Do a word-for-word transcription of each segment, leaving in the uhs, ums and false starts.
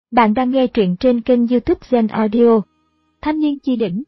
Bạn đang nghe truyện trên kênh YouTube Zen Audio. Thanh niên chi đỉnh.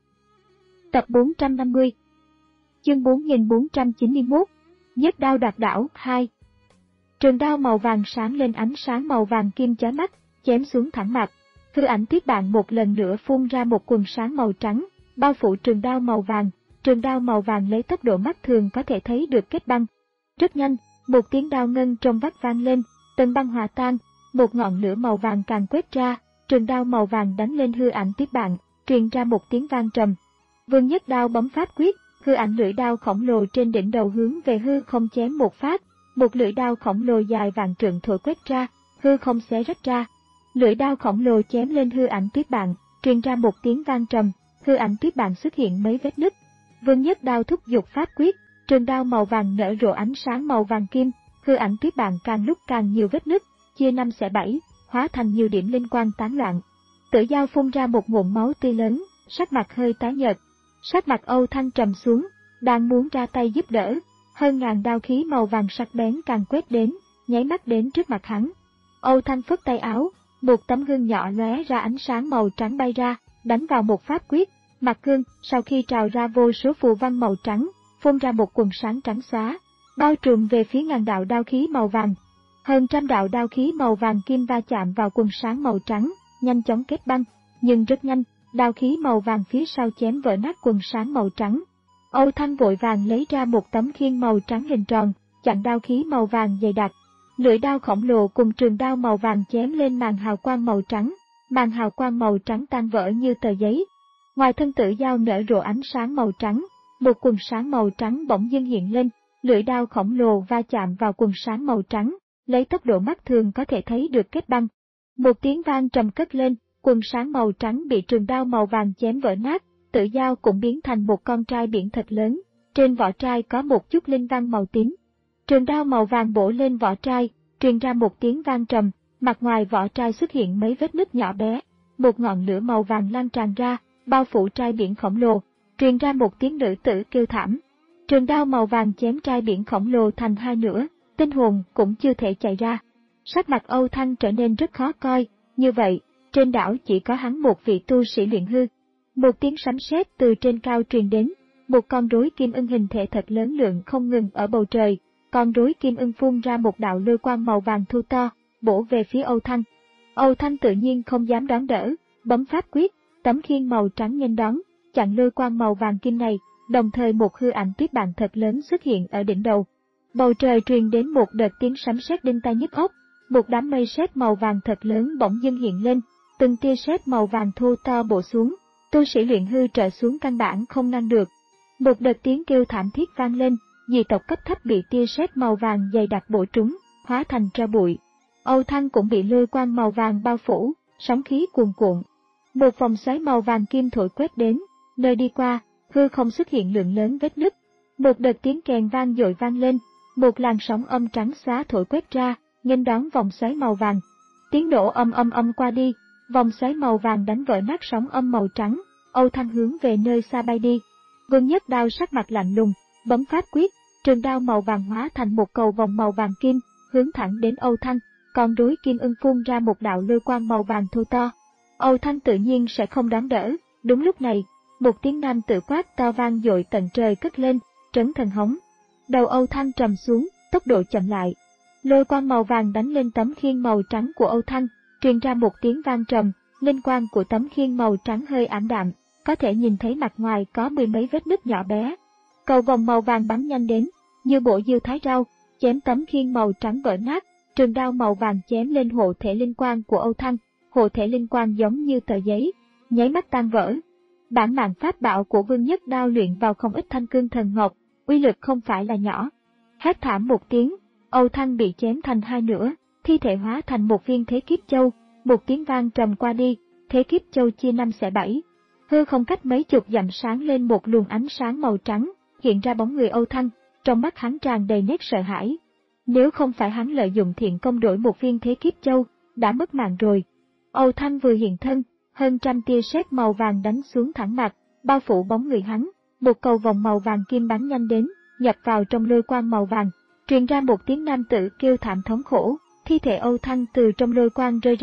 Tập bốn trăm năm mươi. Chương bốn nghìn bốn trăm chín mươi mốt. Nhất đao đoạt đảo hai. Trường đao màu vàng sáng lên ánh sáng màu vàng kim chói mắt, chém xuống thẳng mặt. Hư ảnh tiếp bạn một lần nữa phun ra một quần sáng màu trắng, bao phủ trường đao màu vàng. Trường đao màu vàng lấy tốc độ mắt thường có thể thấy được kết băng. Rất nhanh, một tiếng đao ngân trong vắt vang lên, tầng băng hòa tan. Một ngọn lửa màu vàng càng quét ra, trường đao màu vàng đánh lên hư ảnh tiếp bạn, truyền ra một tiếng vang trầm. Vương Nhất Đao bấm pháp quyết, hư ảnh lưỡi đao khổng lồ trên đỉnh đầu hướng về hư không chém một phát, một lưỡi đao khổng lồ dài vạn trượng thổi quét ra, hư không xé rách ra. Lưỡi đao khổng lồ chém lên hư ảnh tiếp bạn, truyền ra một tiếng vang trầm, hư ảnh tiếp bạn xuất hiện mấy vết nứt. Vương Nhất Đao thúc giục pháp quyết, trường đao màu vàng nở rộ ánh sáng màu vàng kim, hư ảnh tiếp bạn càng lúc càng nhiều vết nứt, chia năm xẻ bảy, hóa thành nhiều điểm linh quang tán loạn. Tử Giao phun ra một ngụm máu tươi lớn, sắc mặt hơi tái nhợt. Sắc mặt Âu Thanh trầm xuống, đang muốn ra tay giúp đỡ, hơn ngàn đao khí màu vàng sắc bén càng quét đến, nháy mắt đến trước mặt hắn. Âu Thanh phất tay áo, một tấm gương nhỏ lóe ra ánh sáng màu trắng bay ra, đánh vào một pháp quyết, mặt gương sau khi trào ra vô số phù văn màu trắng, phun ra một quần sáng trắng xóa, bao trùm về phía ngàn đạo đao khí màu vàng. Hơn trăm đạo đao khí màu vàng kim va chạm vào quần sáng màu trắng, nhanh chóng kết băng, nhưng rất nhanh, đao khí màu vàng phía sau chém vỡ nát quần sáng màu trắng. Âu Thanh vội vàng lấy ra một tấm khiên màu trắng hình tròn, chặn đao khí màu vàng dày đặc. Lưỡi đao khổng lồ cùng trường đao màu vàng chém lên màn hào quang màu trắng, màn hào quang màu trắng tan vỡ như tờ giấy. Ngoài thân Tử Giao nở rộ ánh sáng màu trắng, một quần sáng màu trắng bỗng dưng hiện lên, lưỡi đao khổng lồ va chạm vào quần sáng màu trắng, lấy tốc độ mắt thường có thể thấy được kết băng. Một tiếng vang trầm cất lên, quần sáng màu trắng bị trường đao màu vàng chém vỡ nát, Tử Giao cũng biến thành một con trai biển thật lớn, trên vỏ trai có một chút linh văn màu tím. Trường đao màu vàng bổ lên vỏ trai, truyền ra một tiếng vang trầm, mặt ngoài vỏ trai xuất hiện mấy vết nứt nhỏ bé, một ngọn lửa màu vàng lan tràn ra, bao phủ trai biển khổng lồ, truyền ra một tiếng nữ tử kêu thảm. Trường đao màu vàng chém trai biển khổng lồ thành hai nửa, tinh hồn cũng chưa thể chạy ra. Sắc mặt Âu Thanh trở nên rất khó coi, như vậy, trên đảo chỉ có hắn một vị tu sĩ luyện hư. Một tiếng sấm sét từ trên cao truyền đến, một con rối kim ưng hình thể thật lớn lượng không ngừng ở bầu trời, con rối kim ưng phun ra một đạo lôi quang màu vàng thu to, bổ về phía Âu Thanh. Âu Thanh tự nhiên không dám đón đỡ, bấm pháp quyết, tấm khiên màu trắng nghênh đón, chặn lôi quang màu vàng kim này, đồng thời một hư ảnh tiếp bạn thật lớn xuất hiện ở đỉnh đầu. Bầu trời truyền đến một đợt tiếng sấm sét đinh tai nhức óc, một đám mây sét màu vàng thật lớn bỗng dưng hiện lên, từng tia sét màu vàng thu to bổ xuống, tu sĩ luyện hư trở xuống căn bản không ngăn được. Một đợt tiếng kêu thảm thiết vang lên, dị tộc cấp thấp bị tia sét màu vàng dày đặc bổ trúng, hóa thành tro bụi. Âu Thanh cũng bị lôi quang màu vàng bao phủ, sóng khí cuồn cuộn. Một vòng xoáy màu vàng kim thổi quét đến, nơi đi qua, hư không xuất hiện lượng lớn vết nứt. Một đợt tiếng kèn vang dội vang lên, một làn sóng âm trắng xóa thổi quét ra, nghênh đón vòng xoáy màu vàng. Tiếng nổ âm âm âm qua đi, vòng xoáy màu vàng đánh vỡ nát sóng âm màu trắng, Âu Thanh hướng về nơi xa bay đi. Vương Nhất Đao sắc mặt lạnh lùng, bấm pháp quyết, trường đao màu vàng hóa thành một cầu vòng màu vàng kim, hướng thẳng đến Âu Thanh, con rối kim ưng phun ra một đạo lôi quang màu vàng thu to. Âu Thanh tự nhiên sẽ không đón đỡ. Đúng lúc này, một tiếng nam tử quát to vang dội tận trời cất lên, trấn thần hống. Đầu Âu Thanh trầm xuống, tốc độ chậm lại. Lôi quang màu vàng đánh lên tấm khiên màu trắng của Âu Thanh, truyền ra một tiếng vang trầm, linh quang của tấm khiên màu trắng hơi ảm đạm, có thể nhìn thấy mặt ngoài có mười mấy vết nứt nhỏ bé. Cầu vòng màu vàng bắn nhanh đến, như bộ diêu thái rau, chém tấm khiên màu trắng vỡ nát, trường đao màu vàng chém lên hộ thể linh quang của Âu Thanh, hộ thể linh quang giống như tờ giấy, nháy mắt tan vỡ. Bản mạng pháp bảo của Vương Nhất Đao luyện vào không ít thanh cương thần ngọc, uy lực không phải là nhỏ. Hét thảm một tiếng, Âu Thanh bị chém thành hai nửa, thi thể hóa thành một viên thế kiếp châu, một tiếng vang trầm qua đi, thế kiếp châu chia năm xẻ bảy. Hư không cách mấy chục dặm sáng lên một luồng ánh sáng màu trắng, hiện ra bóng người Âu Thanh, trong mắt hắn tràn đầy nét sợ hãi. Nếu không phải hắn lợi dụng thiện công đổi một viên thế kiếp châu, đã mất mạng rồi. Âu Thanh vừa hiện thân, hơn trăm tia sét màu vàng đánh xuống thẳng mặt, bao phủ bóng người hắn, một cầu vòng màu vàng kim bắn nhanh đến, nhập vào trong lôi quang màu vàng, truyền ra một tiếng nam tử kêu thảm thống khổ, thi thể Âu Thanh từ trong lôi quang rơi ra,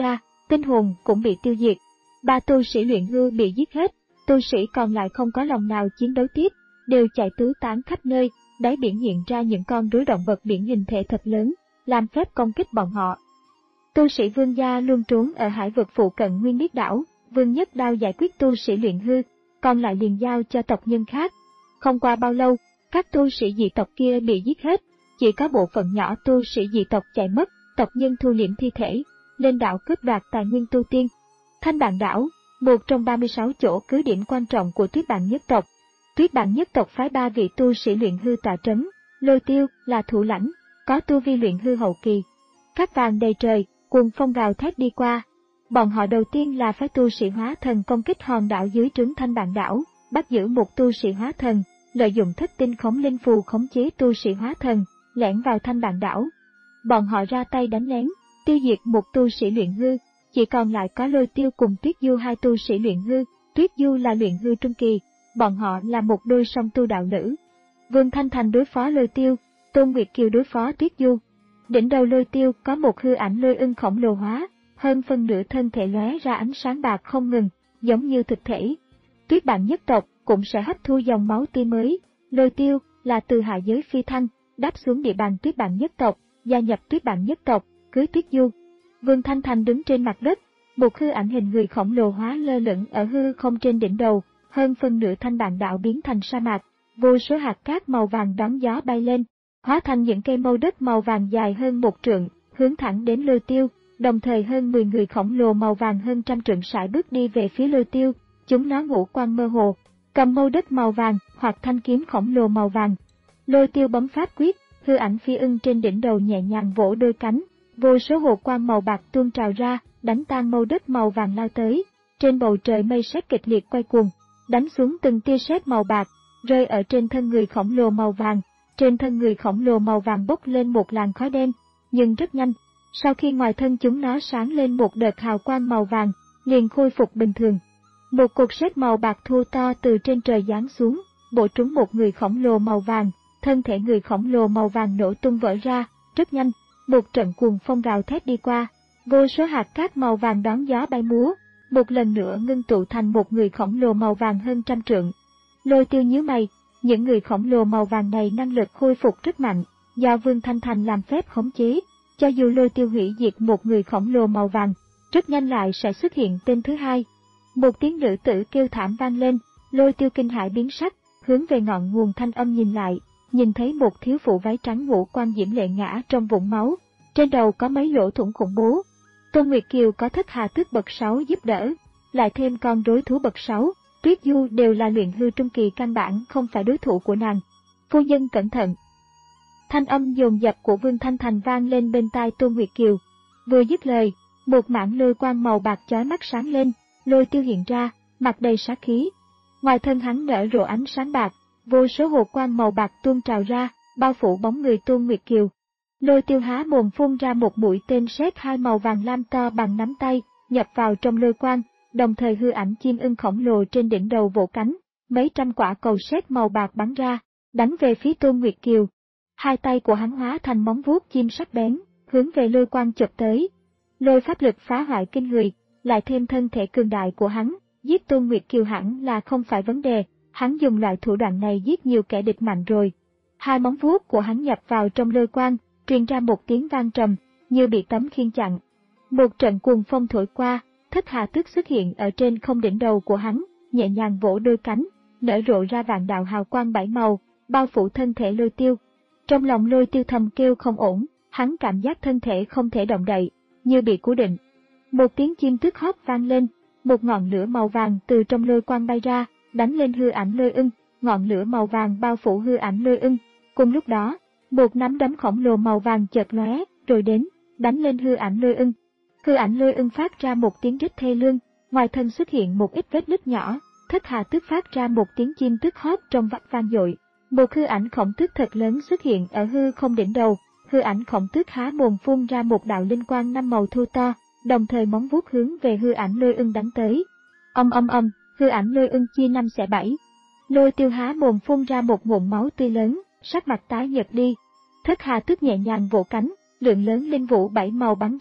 tinh hồn cũng bị tiêu diệt. Ba tu sĩ luyện hư bị giết hết, tu sĩ còn lại không có lòng nào chiến đấu tiếp, đều chạy tứ tán khắp nơi. Đáy biển hiện ra những con rối động vật biển hình thể thật lớn, làm phép công kích bọn họ. Tu sĩ Vương gia luôn trốn ở hải vực phụ cận Nguyên Biết đảo, Vương Nhất Đao giải quyết tu sĩ luyện hư, còn lại liền giao cho tộc nhân khác. Không qua bao lâu, các tu sĩ dị tộc kia bị giết hết, chỉ có bộ phận nhỏ tu sĩ dị tộc chạy mất, tộc nhân thu liễm thi thể, lên đảo cướp đoạt tài nguyên tu tiên. Thanh Bạn đảo, một trong ba mươi sáu chỗ cứ điểm quan trọng của Tuyết Bạn nhất tộc. Tuyết Bạn nhất tộc phái ba vị tu sĩ luyện hư tọa trấn, Lôi Tiêu là thủ lãnh, có tu vi luyện hư hậu kỳ. Cát vàng đầy trời, cuồng phong gào thét đi qua. Bọn họ đầu tiên là phái tu sĩ hóa thần công kích hòn đảo dưới trướng Thanh Bạn đảo, bắt giữ một tu sĩ hóa thần, lợi dụng thất tinh khống linh phù khống chế tu sĩ hóa thần, lẻn vào Thanh Bạn đảo. Bọn họ ra tay đánh lén, tiêu diệt một tu sĩ luyện hư, chỉ còn lại có Lôi Tiêu cùng Tuyết Du hai tu sĩ luyện hư. Tuyết Du là luyện hư trung kỳ, bọn họ là một đôi song tu đạo nữ. Vương Thanh Thành đối phó Lôi Tiêu, Tôn Nguyệt Kiều đối phó Tuyết Du. Đỉnh đầu Lôi Tiêu có một hư ảnh lôi ưng khổng lồ hóa, hơn phân nửa thân thể lóe ra ánh sáng bạc không ngừng, giống như thực thể. Tuyết Bạn nhất tộc cũng sẽ hấp thu dòng máu tươi mới. Lôi Tiêu là từ hạ giới phi thăng, đáp xuống địa bàn Tuyết Bạn nhất tộc, gia nhập Tuyết Bạn nhất tộc, cưới Tuyết Du. Vương Thanh Thành đứng trên mặt đất, một hư ảnh hình người khổng lồ hóa lơ lửng ở hư không trên đỉnh đầu, hơn phân nửa Thanh Bạn đảo biến thành sa mạc, vô số hạt cát màu vàng đón gió bay lên, hóa thành những cây mâu đất màu vàng dài hơn một trượng, hướng thẳng đến Lôi Tiêu. Đồng thời hơn mười người khổng lồ màu vàng hơn trăm trượng sải bước đi về phía Lôi Tiêu, chúng nó ngũ quan mơ hồ, cầm mâu đất màu vàng hoặc thanh kiếm khổng lồ màu vàng. Lôi Tiêu bấm pháp quyết, hư ảnh phi ưng trên đỉnh đầu nhẹ nhàng vỗ đôi cánh, vô số hồ quang màu bạc tuôn trào ra, đánh tan mâu đất màu vàng lao tới. Trên bầu trời mây sét kịch liệt quay cuồng, đánh xuống từng tia sét màu bạc, rơi ở trên thân người khổng lồ màu vàng. Trên thân người khổng lồ màu vàng bốc lên một làn khói đen, nhưng rất nhanh. Sau khi ngoài thân chúng nó sáng lên một đợt hào quang màu vàng, liền khôi phục bình thường. Một cột sét màu bạc thô to từ trên trời giáng xuống, bổ trúng một người khổng lồ màu vàng, thân thể người khổng lồ màu vàng nổ tung vỡ ra, rất nhanh, một trận cuồng phong gào thét đi qua, vô số hạt cát màu vàng đón gió bay múa, một lần nữa ngưng tụ thành một người khổng lồ màu vàng hơn trăm trượng. Lôi Tiêu nhíu mày, những người khổng lồ màu vàng này năng lực khôi phục rất mạnh, do Vương Thanh Thành làm phép khống chế. Cho dù Lôi Tiêu hủy diệt một người khổng lồ màu vàng, rất nhanh lại sẽ xuất hiện tên thứ hai. Một tiếng nữ tử kêu thảm vang lên, Lôi Tiêu kinh hãi biến sắc, hướng về ngọn nguồn thanh âm nhìn lại, nhìn thấy một thiếu phụ váy trắng ngũ quan diễm lệ ngã trong vũng máu, trên đầu có mấy lỗ thủng khủng bố. Tôn Nguyệt Kiều có thất hà tước bậc sáu giúp đỡ, lại thêm con rối thú bậc sáu, Tuyết Du đều là luyện hư trung kỳ, căn bản không phải đối thủ của nàng. Phu nhân cẩn thận. Thanh âm dồn dập của Vương Thanh Thành vang lên bên tai Tôn Nguyệt Kiều. Vừa dứt lời, một mảng lôi quang màu bạc chói mắt sáng lên, Lôi Tiêu hiện ra, mặt đầy sát khí. Ngoài thân hắn nở rộ ánh sáng bạc, vô số hồ quang màu bạc tuôn trào ra, bao phủ bóng người Tôn Nguyệt Kiều. Lôi Tiêu há mồm phun ra một mũi tên sét hai màu vàng lam to bằng nắm tay, nhập vào trong lôi quang, đồng thời hư ảnh chim ưng khổng lồ trên đỉnh đầu vỗ cánh, mấy trăm quả cầu sét màu bạc bắn ra, đánh về phía Tôn Nguyệt Kiều. Hai tay của hắn hóa thành móng vuốt chim sắc bén, hướng về lôi quang chụp tới. Lôi pháp lực phá hoại kinh người, lại thêm thân thể cường đại của hắn, giết Tôn Nguyệt Kiều hẳn là không phải vấn đề, hắn dùng loại thủ đoạn này giết nhiều kẻ địch mạnh rồi. Hai móng vuốt của hắn nhập vào trong lôi quang, truyền ra một tiếng vang trầm, như bị tấm khiên chặn. Một trận cuồng phong thổi qua, thất hà tước xuất hiện ở trên không đỉnh đầu của hắn, nhẹ nhàng vỗ đôi cánh, nở rộ ra vạn đạo hào quang bảy màu, bao phủ thân thể Lôi Tiêu. Trong lòng Lôi Tiêu thầm kêu không ổn, hắn cảm giác thân thể không thể động đậy, như bị cố định. Một tiếng chim tước hót vang lên, một ngọn lửa màu vàng từ trong lôi quang bay ra, đánh lên hư ảnh lôi ưng, ngọn lửa màu vàng bao phủ hư ảnh lôi ưng. Cùng lúc đó, một nắm đấm khổng lồ màu vàng chợt lóe, rồi đến, đánh lên hư ảnh lôi ưng. Hư ảnh lôi ưng phát ra một tiếng rít thê lương, ngoài thân xuất hiện một ít vết nứt nhỏ, thất hà tước phát ra một tiếng chim tước hót trong vắt vang dội. Một hư ảnh khổng tước thật lớn xuất hiện ở hư không đỉnh đầu, hư ảnh khổng tước há mồm phun ra một đạo linh quang năm màu thu to, đồng thời móng vuốt hướng về hư ảnh lôi ưng đánh tới. Âm âm âm, hư ảnh lôi ưng chia năm xẻ bảy. Lôi Tiêu há mồm phun ra một ngụm máu tươi lớn, sắc mặt tái nhợt đi. Thất hà tước nhẹ nhàng vỗ cánh, lượng lớn linh vũ bảy màu bắn ra,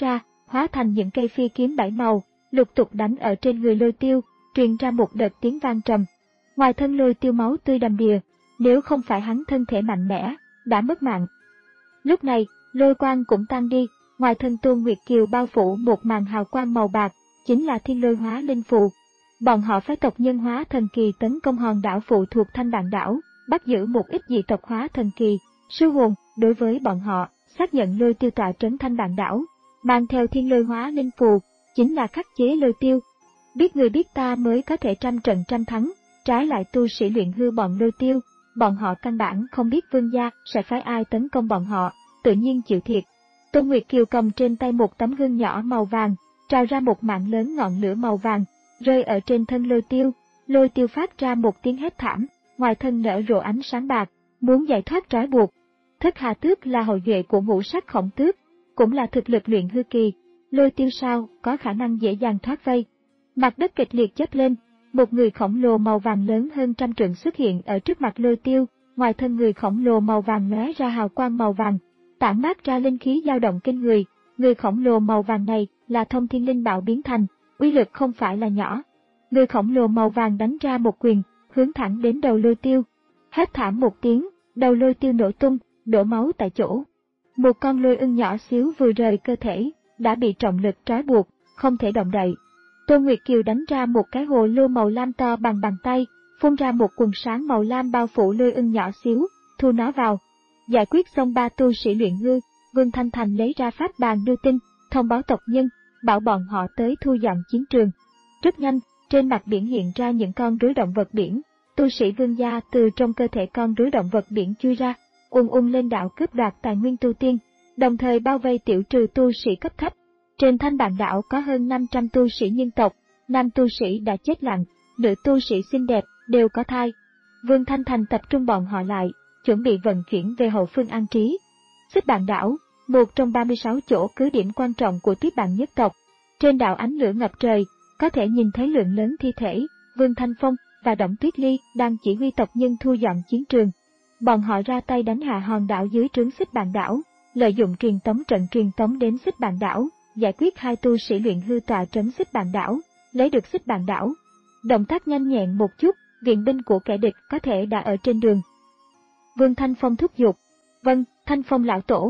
hóa thành những cây phi kiếm bảy màu, lục tục đánh ở trên người Lôi Tiêu, truyền ra một đợt tiếng vang trầm. Ngoài thân Lôi Tiêu máu tươi đầm đìa, nếu không phải hắn thân thể mạnh mẽ, đã mất mạng. Lúc này, lôi quang cũng tan đi, ngoài thân Tôn Nguyệt Kiều bao phủ một màn hào quang màu bạc, chính là thiên lôi hóa linh phù. Bọn họ phái tộc nhân hóa thần kỳ tấn công hòn đảo phụ thuộc Thanh Đàn đảo, bắt giữ một ít dị tộc hóa thần kỳ. Sư hồn, đối với bọn họ, xác nhận Lôi Tiêu tọa trấn Thanh Đàn đảo, mang theo thiên lôi hóa linh phù, chính là khắc chế Lôi Tiêu. Biết người biết ta mới có thể trăm trận trăm thắng, trái lại tu sĩ luyện hư bọn Lôi Tiêu, bọn họ căn bản không biết vương gia sẽ phái ai tấn công bọn họ, tự nhiên chịu thiệt. Tôn Nguyệt Kiều cầm trên tay một tấm gương nhỏ màu vàng, trào ra một mạng lớn ngọn lửa màu vàng, rơi ở trên thân Lôi Tiêu. Lôi Tiêu phát ra một tiếng hét thảm, ngoài thân nở rộ ánh sáng bạc, muốn giải thoát trói buộc. Thất Hà Tước là hậu duệ của Ngũ Sắc Khổng Tước, cũng là thực lực luyện hư kỳ. Lôi Tiêu sao có khả năng dễ dàng thoát vây. Mặt đất kịch liệt chớp lên, một người khổng lồ màu vàng lớn hơn trăm trượng xuất hiện ở trước mặt Lôi Tiêu, ngoài thân người khổng lồ màu vàng lóe ra hào quang màu vàng, tản mát ra linh khí dao động kinh người. Người khổng lồ màu vàng này là Thông Thiên Linh Bảo biến thành, uy lực không phải là nhỏ. Người khổng lồ màu vàng đánh ra một quyền, hướng thẳng đến đầu Lôi Tiêu. Hét thảm một tiếng, đầu Lôi Tiêu nổ tung, đổ máu tại chỗ. Một con lôi ưng nhỏ xíu vừa rời cơ thể, đã bị trọng lực trói buộc, không thể động đậy. Tôn Nguyệt Kiều đánh ra một cái hồ lô màu lam to bằng bàn tay, phun ra một quần sáng màu lam bao phủ lôi ưng nhỏ xíu, thu nó vào. Giải quyết xong ba tu sĩ luyện hư, Vương Thanh Thành lấy ra pháp bàn đưa tin, thông báo tộc nhân, bảo bọn họ tới thu dọn chiến trường. Rất nhanh, trên mặt biển hiện ra những con rối động vật biển, tu sĩ Vương gia từ trong cơ thể con rối động vật biển chui ra, ùn ùn lên đảo cướp đoạt tài nguyên tu tiên, đồng thời bao vây tiểu trừ tu sĩ cấp thấp. Trên Thanh Đàn đảo có hơn năm trăm tu sĩ nhân tộc, nam tu sĩ đã chết lặng, nữ tu sĩ xinh đẹp đều có thai. Vương Thanh Thành tập trung bọn họ lại, chuẩn bị vận chuyển về hậu phương an trí. Xích Bàn đảo, một trong ba mươi sáu chỗ cứ điểm quan trọng của Tuyết Bàn nhất tộc. Trên đảo ánh lửa ngập trời, có thể nhìn thấy lượng lớn thi thể. Vương Thanh Phong và Đổng Tuyết Ly đang chỉ huy tộc nhân thu dọn chiến trường. Bọn họ ra tay đánh hạ hòn đảo dưới trướng Xích Bàn đảo, lợi dụng truyền tống trận truyền tống đến Xích Bàn đảo, giải quyết hai tu sĩ luyện hư tọa trấn Xích Bàn đảo, lấy được Xích Bàn đảo. Động tác nhanh nhẹn một chút, viện binh của kẻ địch có thể đã ở trên đường. Vương Thanh Phong thúc giục, vâng, Thanh Phong lão tổ.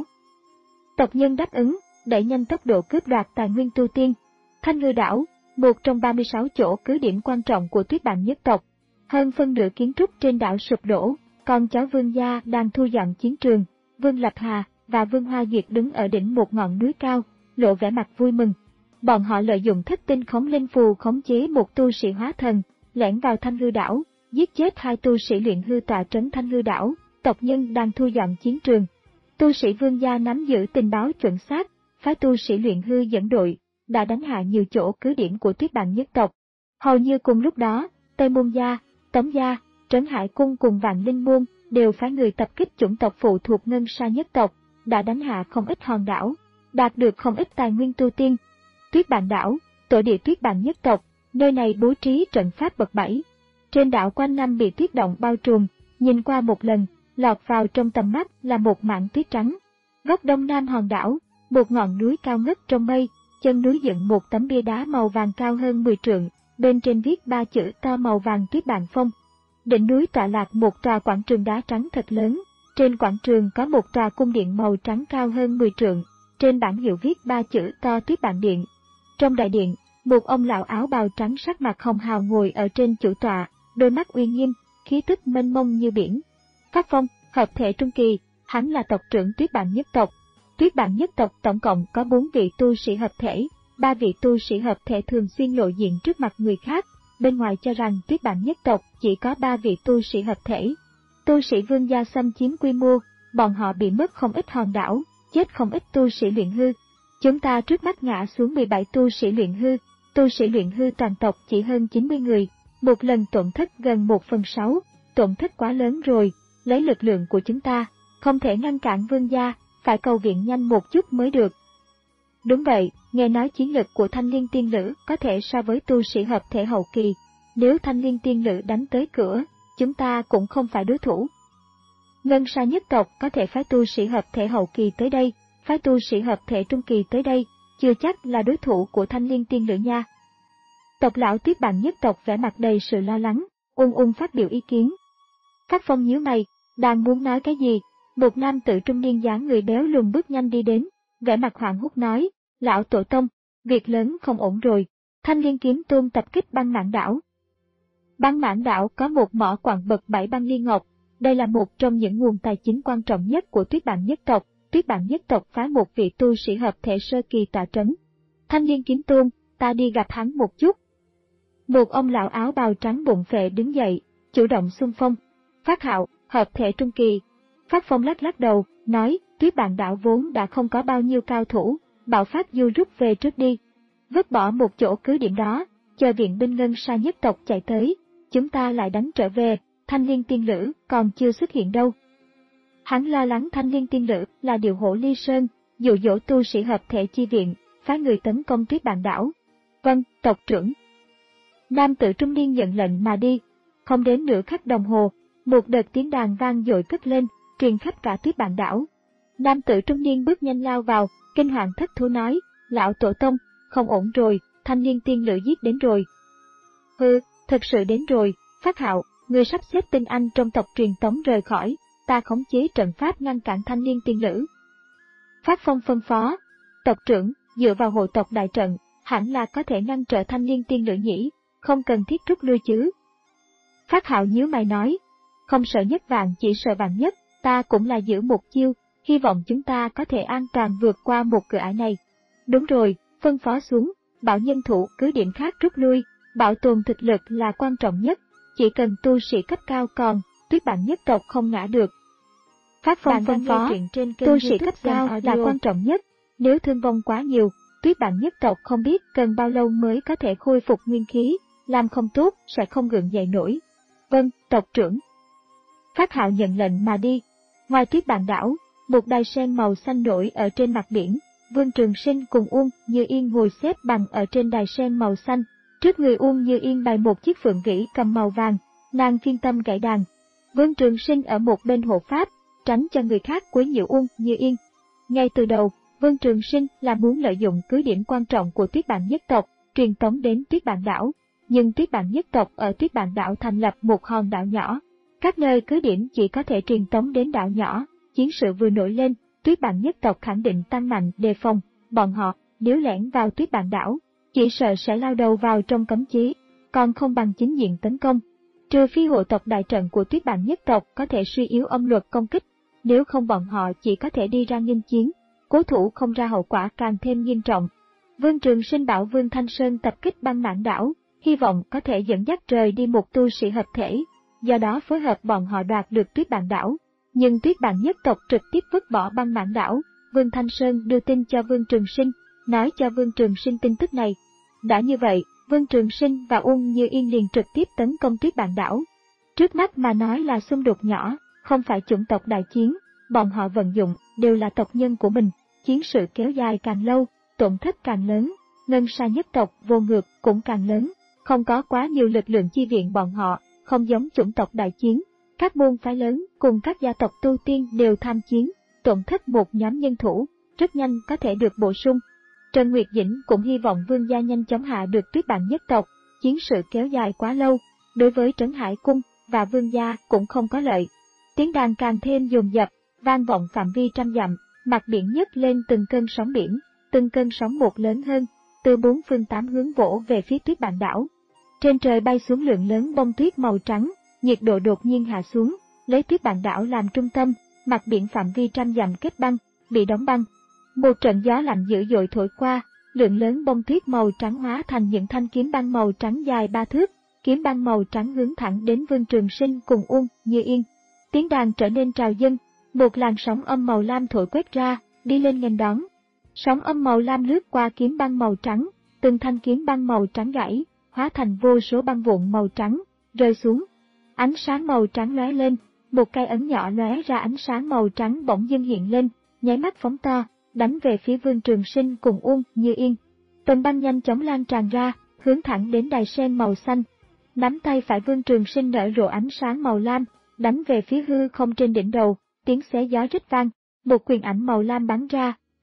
Tộc nhân đáp ứng, đẩy nhanh tốc độ cướp đoạt tài nguyên tu tiên. Thanh Ngư đảo, một trong ba mươi sáu chỗ cứ điểm quan trọng của Tuyết Bàn nhất tộc. Hơn phân nửa kiến trúc trên đảo sụp đổ, con cháu Vương gia đang thu dọn chiến trường. Vương Lập Hà và Vương Hoa Duyệt đứng ở đỉnh một ngọn núi cao, lộ vẻ mặt vui mừng. Bọn họ lợi dụng thất tinh khống linh phù khống chế một tu sĩ hóa thần, lẻn vào Thanh Ngư đảo, giết chết hai tu sĩ luyện hư tọa trấn Thanh Ngư đảo. Tộc nhân đang thu dọn chiến trường. Tu sĩ Vương gia nắm giữ tình báo chuẩn xác, phái tu sĩ luyện hư dẫn đội, đã đánh hạ nhiều chỗ cứ điểm của Tuyết Bàn nhất tộc. Hầu như cùng lúc đó, Tây Môn gia, Tống gia, Trấn Hải cung cùng Vạn Linh môn đều phái người tập kích chủng tộc phụ thuộc Ngân Sa nhất tộc, đã đánh hạ không ít hòn đảo, đạt được không ít tài nguyên tu tiên. Tuyết Bàn đảo, tổ địa Tuyết Bàn nhất tộc, nơi này bố trí trận pháp bậc bảy. Trên đảo quanh năm bị tuyết động bao trùm, nhìn qua một lần, lọt vào trong tầm mắt là một mảng tuyết trắng. Góc đông nam hòn đảo, một ngọn núi cao ngất trong mây, chân núi dựng một tấm bia đá màu vàng cao hơn mười trượng, bên trên viết ba chữ to màu vàng Tuyết Bàn Phong. Đỉnh núi tọa lạc một tòa quảng trường đá trắng thật lớn, trên quảng trường có một tòa cung điện màu trắng cao hơn mười trượng, trên bảng hiệu viết ba chữ to Tuyết Bàn Điện. Trong đại điện, một ông lão áo bào trắng sắc mặt hồng hào ngồi ở trên chủ tọa, đôi mắt uy nghiêm, khí tức mênh mông như biển. Phát Phong, hợp thể trung kỳ, hắn là tộc trưởng Tuyết Bàn nhất tộc. Tuyết Bàn nhất tộc tổng cộng có bốn vị tu sĩ hợp thể, ba vị tu sĩ hợp thể thường xuyên lộ diện trước mặt người khác, bên ngoài cho rằng Tuyết Bàn nhất tộc chỉ có ba vị tu sĩ hợp thể. Tu sĩ Vương gia xâm chiếm quy mô, bọn họ bị mất không ít hòn đảo, chết không ít tu sĩ luyện hư. Chúng ta trước mắt ngã xuống mười bảy tu sĩ luyện hư, tu sĩ luyện hư toàn tộc chỉ hơn chín mươi người, một lần tổn thất gần một phần sáu, tổn thất quá lớn rồi, lấy lực lượng của chúng ta, không thể ngăn cản Vương gia, phải cầu viện nhanh một chút mới được. Đúng vậy, nghe nói chiến lực của Thanh Liên tiên nữ có thể so với tu sĩ hợp thể hậu kỳ, nếu Thanh Liên tiên nữ đánh tới cửa, chúng ta cũng không phải đối thủ. Ngân Sa nhất tộc có thể phái tu sĩ hợp thể hậu kỳ tới đây, phái tu sĩ hợp thể trung kỳ tới đây, chưa chắc là đối thủ của Thanh Liên tiên nữ nha. Tộc lão Tuyết Bạn nhất tộc vẻ mặt đầy sự lo lắng, ung ung phát biểu ý kiến. Các Phong nhíu mày, đang muốn nói cái gì, một nam tử trung niên dáng người béo lùn bước nhanh đi đến, vẻ mặt hoảng hốt nói, lão tổ tông, việc lớn không ổn rồi, Thanh Liên kiếm tôn tập kích Băng Mãn đảo. Băng Mãn đảo có một mỏ quặng bậc bảy băng liên ngọc, đây là một trong những nguồn tài chính quan trọng nhất của Tuyết Bạn nhất tộc. Tuyết Bạn nhất tộc phái một vị tu sĩ hợp thể sơ kỳ tọa trấn. Thanh Liên kiếm tôn, ta đi gặp hắn một chút. Một ông lão áo bào trắng bụng phệ đứng dậy, chủ động xung phong. Phát Hạo, hợp thể trung kỳ. Phát Phong lắc lắc đầu, nói, Tuyết Bạn đảo vốn đã không có bao nhiêu cao thủ, Bạo Phát Du rút về trước đi. Vứt bỏ một chỗ cứ điểm đó, chờ viện binh ngân sa nhất tộc chạy tới, chúng ta lại đánh trở về, Thanh Liên tiên nữ còn chưa xuất hiện đâu. Hắn lo lắng Thanh Liên tiên nữ là điều hổ ly sơn, dụ dỗ tu sĩ hợp thể chi viện, phái người tấn công Tuyết Bạn đảo. Vâng, tộc trưởng. Nam tử trung niên nhận lệnh mà đi. Không đến nửa khắc đồng hồ, một đợt tiếng đàn vang dội cất lên, truyền khắp cả Tuyết Bạn đảo. Nam tử trung niên bước nhanh lao vào, kinh hoàng thất thú nói, lão tổ tông, không ổn rồi, Thanh Liên tiên nữ giết đến rồi. Hừ, thực sự đến rồi, Phát Hạo, người sắp xếp tinh anh trong tộc truyền tống rời khỏi, ta khống chế trận pháp ngăn cản Thanh Liên tiên nữ. Phát Phong phân phó, tộc trưởng, dựa vào hộ tộc đại trận, hẳn là có thể ngăn trở Thanh Liên tiên nữ nhỉ, không cần thiết rút lui chứ. Phát Hạo nhíu mày nói, không sợ nhất vạn chỉ sợ vạn nhất, ta cũng là giữ một chiêu, hy vọng chúng ta có thể an toàn vượt qua một cửa ải này. Đúng rồi, phân phó xuống, bảo nhân thủ cứ điểm khác rút lui, bảo tồn thực lực là quan trọng nhất, chỉ cần tu sĩ cấp cao còn, Tuyết Bạn nhất tộc không ngã được. Phát Phong phân phó, tu sĩ cấp cao là quan trọng nhất, nếu thương vong quá nhiều, Tuyết Bạn nhất tộc không biết cần bao lâu mới có thể khôi phục nguyên khí, làm không tốt sẽ không gượng dậy nổi. Vâng, tộc trưởng. Phát Hạo nhận lệnh mà đi. Ngoài Tuyết Bạn đảo, một đài sen màu xanh nổi ở trên mặt biển, Vương Trường Sinh cùng Uông Như Yên ngồi xếp bằng ở trên đài sen màu xanh, trước người Uông Như Yên bày một chiếc phượng vĩ cầm màu vàng, nàng chuyên tâm gảy đàn. Vương Trường Sinh ở một bên hộ pháp, tránh cho người khác quấy nhiễu Uông Như Yên. Ngay từ đầu, Vương Trường Sinh là muốn lợi dụng cứ điểm quan trọng của Tuyết Bạn nhất tộc, truyền tống đến Tuyết Bạn đảo, nhưng Tuyết Bạn nhất tộc ở Tuyết Bạn đảo thành lập một hòn đảo nhỏ. Các nơi cứ điểm chỉ có thể truyền tống đến đảo nhỏ, chiến sự vừa nổi lên, Tuyết Bạn nhất tộc khẳng định tăng mạnh đề phòng, bọn họ, nếu lẻn vào Tuyết Bạn đảo, chỉ sợ sẽ lao đầu vào trong cấm chế, còn không bằng chính diện tấn công. Trừ phi hộ tộc đại trận của Tuyết Bạn nhất tộc có thể suy yếu âm luật công kích, nếu không bọn họ chỉ có thể đi ra nghênh chiến, cố thủ không ra hậu quả càng thêm nghiêm trọng. Vương Trường Sinh bảo Vương Thanh Sơn tập kích Băng Mãn đảo, hy vọng có thể dẫn dắt rời đi một tu sĩ hợp thể, do đó phối hợp bọn họ đoạt được Tuyết Bạn đảo. Nhưng Tuyết Bạn nhất tộc trực tiếp vứt bỏ Băng Mãn đảo, Vương Thanh Sơn đưa tin cho Vương Trường Sinh, nói cho Vương Trường Sinh tin tức này. Đã như vậy, Vương Trường Sinh và Uông Như Yên liền trực tiếp tấn công Tuyết Bạn đảo. Trước mắt mà nói là xung đột nhỏ, không phải chủng tộc đại chiến, bọn họ vận dụng đều là tộc nhân của mình, chiến sự kéo dài càng lâu, tổn thất càng lớn, ngân sa nhất tộc vô ngược cũng càng lớn, không có quá nhiều lực lượng chi viện bọn họ, không giống chủng tộc đại chiến. Các môn phái lớn cùng các gia tộc tu tiên đều tham chiến, tổn thất một nhóm nhân thủ, rất nhanh có thể được bổ sung. Trần Nguyệt Dĩnh cũng hy vọng Vương gia nhanh chóng hạ được Tuyết Bạn nhất tộc, chiến sự kéo dài quá lâu, đối với Trấn Hải Cung và Vương gia cũng không có lợi. Tiếng đàn càng thêm dồn dập, vang vọng phạm vi trăm dặm, mặt biển nhấc lên từng cơn sóng biển, từng cơn sóng một lớn hơn, từ bốn phương tám hướng vỗ về phía Tuyết Bạn đảo. Trên trời bay xuống lượng lớn bông tuyết màu trắng, nhiệt độ đột nhiên hạ xuống, lấy Tuyết Bạn đảo làm trung tâm, mặt biển phạm vi trăm dặm kết băng, bị đóng băng. Một trận gió lạnh dữ dội thổi qua, lượng lớn bông tuyết màu trắng hóa thành những thanh kiếm băng màu trắng dài ba thước, kiếm băng màu trắng hướng thẳng đến Vương Trường Sinh cùng Uông Như Yên. Tiếng đàn trở nên trào dâng, một làn sóng âm màu lam thổi quét ra, đi lên nghênh đón. Sóng âm màu lam lướt qua kiếm băng màu trắng, từng thanh kiếm băng màu trắng gãy, hóa thành vô số băng vụn màu trắng, rơi xuống. Ánh sáng màu trắng lóe lên, một cây ấn nhỏ lóe ra ánh sáng màu trắng bỗng dưng hiện lên, nháy mắt phóng to, đánh về phía Vương Trường Sinh cùng Uông Như Yên. Tầng băng nhanh chóng lan tràn ra, hướng thẳng đến đài sen màu xanh. Nắm tay phải Vương Trường Sinh nở rộ ánh sáng màu lam, đánh về phía hư không trên đỉnh đầu, tiếng xé gió rít vang, một quyền ảnh màu lam bắn ra,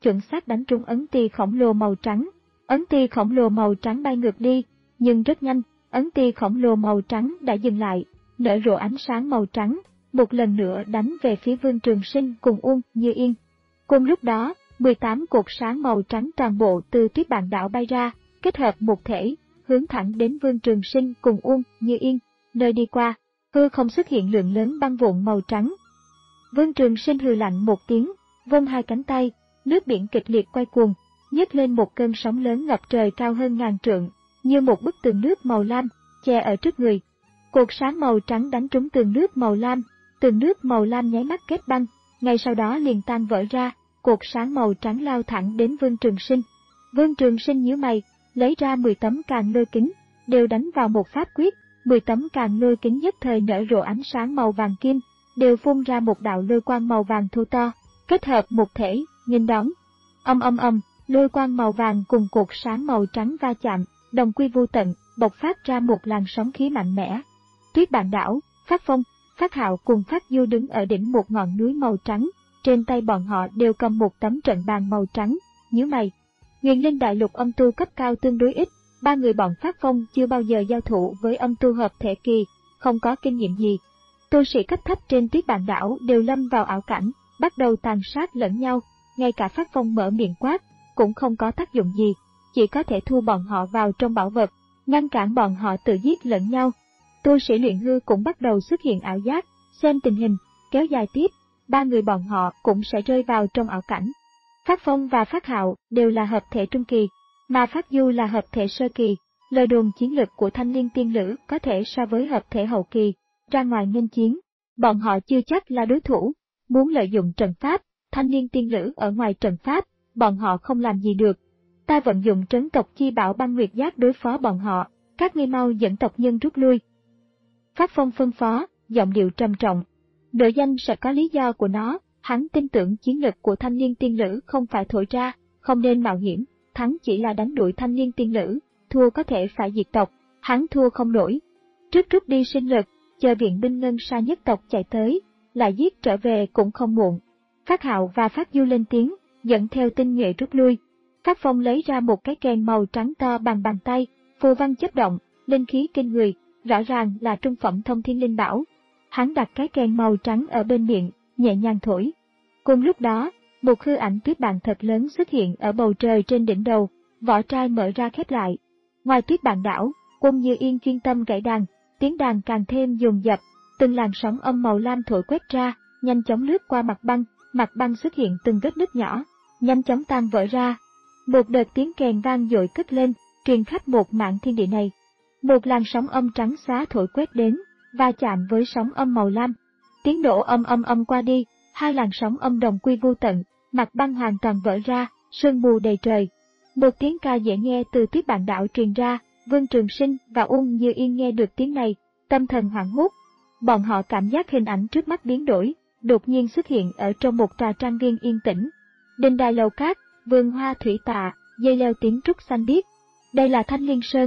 chuẩn xác đánh trúng ấn ti khổng lồ màu trắng. Ấn ti khổng lồ màu trắng bay ngược đi, nhưng rất nhanh, ấn ti khổng lồ màu trắng đã dừng lại, nở rộ ánh sáng màu trắng, một lần nữa đánh về phía Vương Trường Sinh cùng Uông Như Yên. Cùng lúc đó, mười tám cột sáng màu trắng toàn bộ từ Tuyết Bạn Đảo bay ra, kết hợp một thể, hướng thẳng đến Vương Trường Sinh cùng Uông Như Yên, nơi đi qua, hư không xuất hiện lượng lớn băng vụn màu trắng. Vương Trường Sinh hừ lạnh một tiếng, vung hai cánh tay, nước biển kịch liệt quay cuồng, nhấc lên một cơn sóng lớn ngập trời cao hơn ngàn trượng, như một bức tường nước màu lam, che ở trước người. Cột sáng màu trắng đánh trúng tường nước màu lam, tường nước màu lam nháy mắt kết băng, ngay sau đó liền tan vỡ ra, cột sáng màu trắng lao thẳng đến Vương Trường Sinh. Vương Trường Sinh nhíu mày, lấy ra mười tấm càn lôi kính, đều đánh vào một pháp quyết, mười tấm càn lôi kính nhất thời nở rộ ánh sáng màu vàng kim, đều phun ra một đạo lôi quang màu vàng thô to, kết hợp một thể, nghênh đón. Âm âm âm, lôi quang màu vàng cùng cột sáng màu trắng va chạm, đồng quy vô tận, bộc phát ra một làn sóng khí mạnh mẽ. Tuyết Bạn Đảo, Phát Phong, Phát Hạo cùng Phát Du đứng ở đỉnh một ngọn núi màu trắng, trên tay bọn họ đều cầm một tấm trận bàn màu trắng, nhíu mày. Huyền Linh Đại Lục âm tu cấp cao tương đối ít, ba người bọn Phát Phong chưa bao giờ giao thủ với âm tu hợp thể kỳ, không có kinh nghiệm gì. Tu sĩ cấp thấp trên Tuyết Bạn Đảo đều lâm vào ảo cảnh, bắt đầu tàn sát lẫn nhau, ngay cả Phát Phong mở miệng quát, cũng không có tác dụng gì, chỉ có thể thu bọn họ vào trong bảo vật, ngăn cản bọn họ tự giết lẫn nhau. Tu sĩ luyện hư cũng bắt đầu xuất hiện ảo giác, xem tình hình, kéo dài tiếp, ba người bọn họ cũng sẽ rơi vào trong ảo cảnh. Phát Phong và Phát Hạo đều là hợp thể trung kỳ, mà Phát Du là hợp thể sơ kỳ, lời đồn chiến lực của Thanh Liên Tiên Lữ có thể so với hợp thể hậu kỳ, ra ngoài nghênh chiến, bọn họ chưa chắc là đối thủ, muốn lợi dụng trận pháp, Thanh Liên Tiên Lữ ở ngoài trận pháp, bọn họ không làm gì được. Ta vận dụng trấn tộc chi bảo băng nguyệt giác đối phó bọn họ, các ngươi mau dẫn tộc nhân rút lui. Phát Phong phân phó, giọng điệu trầm trọng. Nội danh sẽ có lý do của nó, hắn tin tưởng chiến lực của Thanh Liên Tiên Lữ không phải thổi ra, không nên mạo hiểm, thắng chỉ là đánh đuổi Thanh Liên Tiên Lữ, thua có thể phải diệt tộc, hắn thua không nổi. Trước rút đi sinh lực, chờ viện binh ngân sa nhất tộc chạy tới, lại giết trở về cũng không muộn. Phát Hạo và Phát Du lên tiếng, dẫn theo tinh nhuệ rút lui. Phát Phong lấy ra một cái kèn màu trắng to bằng bàn tay, phù văn chớp động, linh khí kinh người, rõ ràng là trung phẩm thông thiên linh bảo. Hắn đặt cái kèn màu trắng ở bên miệng, nhẹ nhàng thổi. Cùng lúc đó, một hư ảnh tuyết bạn thật lớn xuất hiện ở bầu trời trên đỉnh đầu, vỏ trai mở ra khép lại. Ngoài Tuyết Bạn Đảo, Uông Như Yên chuyên tâm gảy đàn, tiếng đàn càng thêm dồn dập, từng làn sóng âm màu lam thổi quét ra, nhanh chóng lướt qua mặt băng, mặt băng xuất hiện từng vết nứt nhỏ, nhanh chóng tan vỡ ra. Một đợt tiếng kèn vang dội cất lên, truyền khắp một mảng thiên địa này. Một làn sóng âm trắng xóa thổi quét đến, va chạm với sóng âm màu lam. Tiếng nổ âm âm âm qua đi, hai làn sóng âm đồng quy vô tận, mặt băng hoàn toàn vỡ ra, sương mù đầy trời. Một tiếng ca dễ nghe từ Tuyết Bạn Đảo truyền ra, Vương Trường Sinh và Uông Như Yên nghe được tiếng này, tâm thần hoảng hốt. Bọn họ cảm giác hình ảnh trước mắt biến đổi, đột nhiên xuất hiện ở trong một tòa trang viên yên tĩnh. Đình đài lầu cát, vườn hoa thủy tạ, dây leo tím trúc xanh biếc. Đây là Thanh Liên Sơn.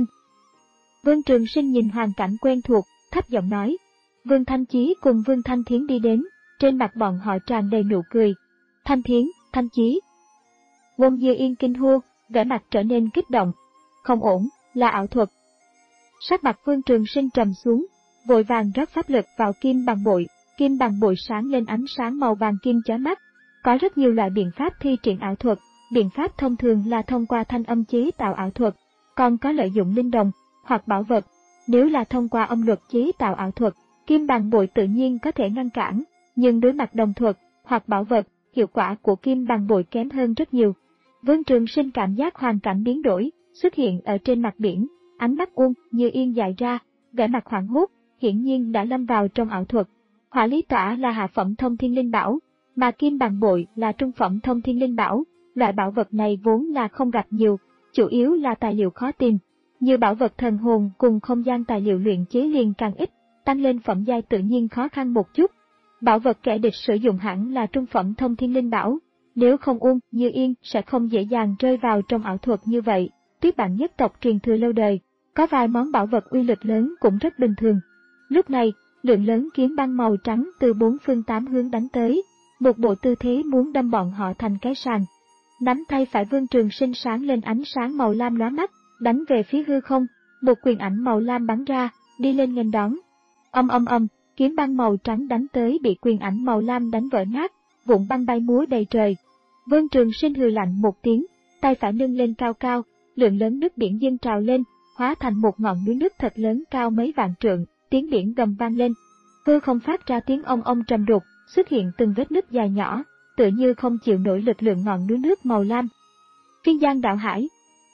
Vương Trường Sinh nhìn hoàn cảnh quen thuộc, thấp giọng nói. Vương Thanh Chí cùng Vương Thanh Thiến đi đến, trên mặt bọn họ tràn đầy nụ cười. Thanh Thiến, Thanh Chí. Uông Như Yên kinh hô, vẻ mặt trở nên kích động. Không ổn, là ảo thuật. Sắc mặt Vương Trường Sinh trầm xuống, vội vàng rót pháp lực vào kim bằng bội, kim bằng bội sáng lên ánh sáng màu vàng kim chói mắt. Có rất nhiều loại biện pháp thi triển ảo thuật, biện pháp thông thường là thông qua thanh âm chế tạo ảo thuật, còn có lợi dụng linh đồng hoặc bảo vật. Nếu là thông qua âm luật chế tạo ảo thuật, kim bằng bội tự nhiên có thể ngăn cản, nhưng đối mặt đồng thuật hoặc bảo vật, hiệu quả của kim bằng bội kém hơn rất nhiều. Vương Trường Sinh cảm giác hoàn cảnh biến đổi, xuất hiện ở trên mặt biển, ánh mắt Uông Như Yên dại ra, vẻ mặt hoảng hốt, hiển nhiên đã lâm vào trong ảo thuật. Hỏa Lý Tỏa là hạ phẩm thông thiên linh bảo, mà kim bằng bội là trung phẩm thông thiên linh bảo. Loại bảo vật này vốn là không gặp nhiều, chủ yếu là tài liệu khó tìm. Như bảo vật thần hồn cùng không gian tài liệu luyện chế liền càng ít, tăng lên phẩm giai tự nhiên khó khăn một chút. Bảo vật kẻ địch sử dụng hẳn là trung phẩm thông thiên linh bảo, nếu không Uông Như Yên sẽ không dễ dàng rơi vào trong ảo thuật như vậy. Tuyết Bạn nhất tộc truyền thừa lâu đời, có vài món bảo vật uy lực lớn cũng rất bình thường. Lúc này, lượng lớn kiếm băng màu trắng từ bốn phương tám hướng đánh tới, một bộ tư thế muốn đâm bọn họ thành cái sàng. Nắm tay phải Vương Trường Sinh sáng lên ánh sáng màu lam lóa mắt, đánh về phía hư không, một quyền ảnh màu lam bắn ra, đi lên nghênh đón. Âm âm âm, kiếm băng màu trắng đánh tới bị quyền ảnh màu lam đánh vỡ nát, vụn băng bay múa đầy trời. Vương Trường Sinh hừ lạnh một tiếng, tay phải nâng lên cao cao, lượng lớn nước biển dâng trào lên, hóa thành một ngọn núi nước thật lớn cao mấy vạn trượng, tiếng biển gầm vang lên. Hư không phát ra tiếng ong ong trầm đục, xuất hiện từng vết nứt dài nhỏ, tựa như không chịu nổi lực lượng ngọn núi nước màu lam. Phiên Giang Đạo Hải.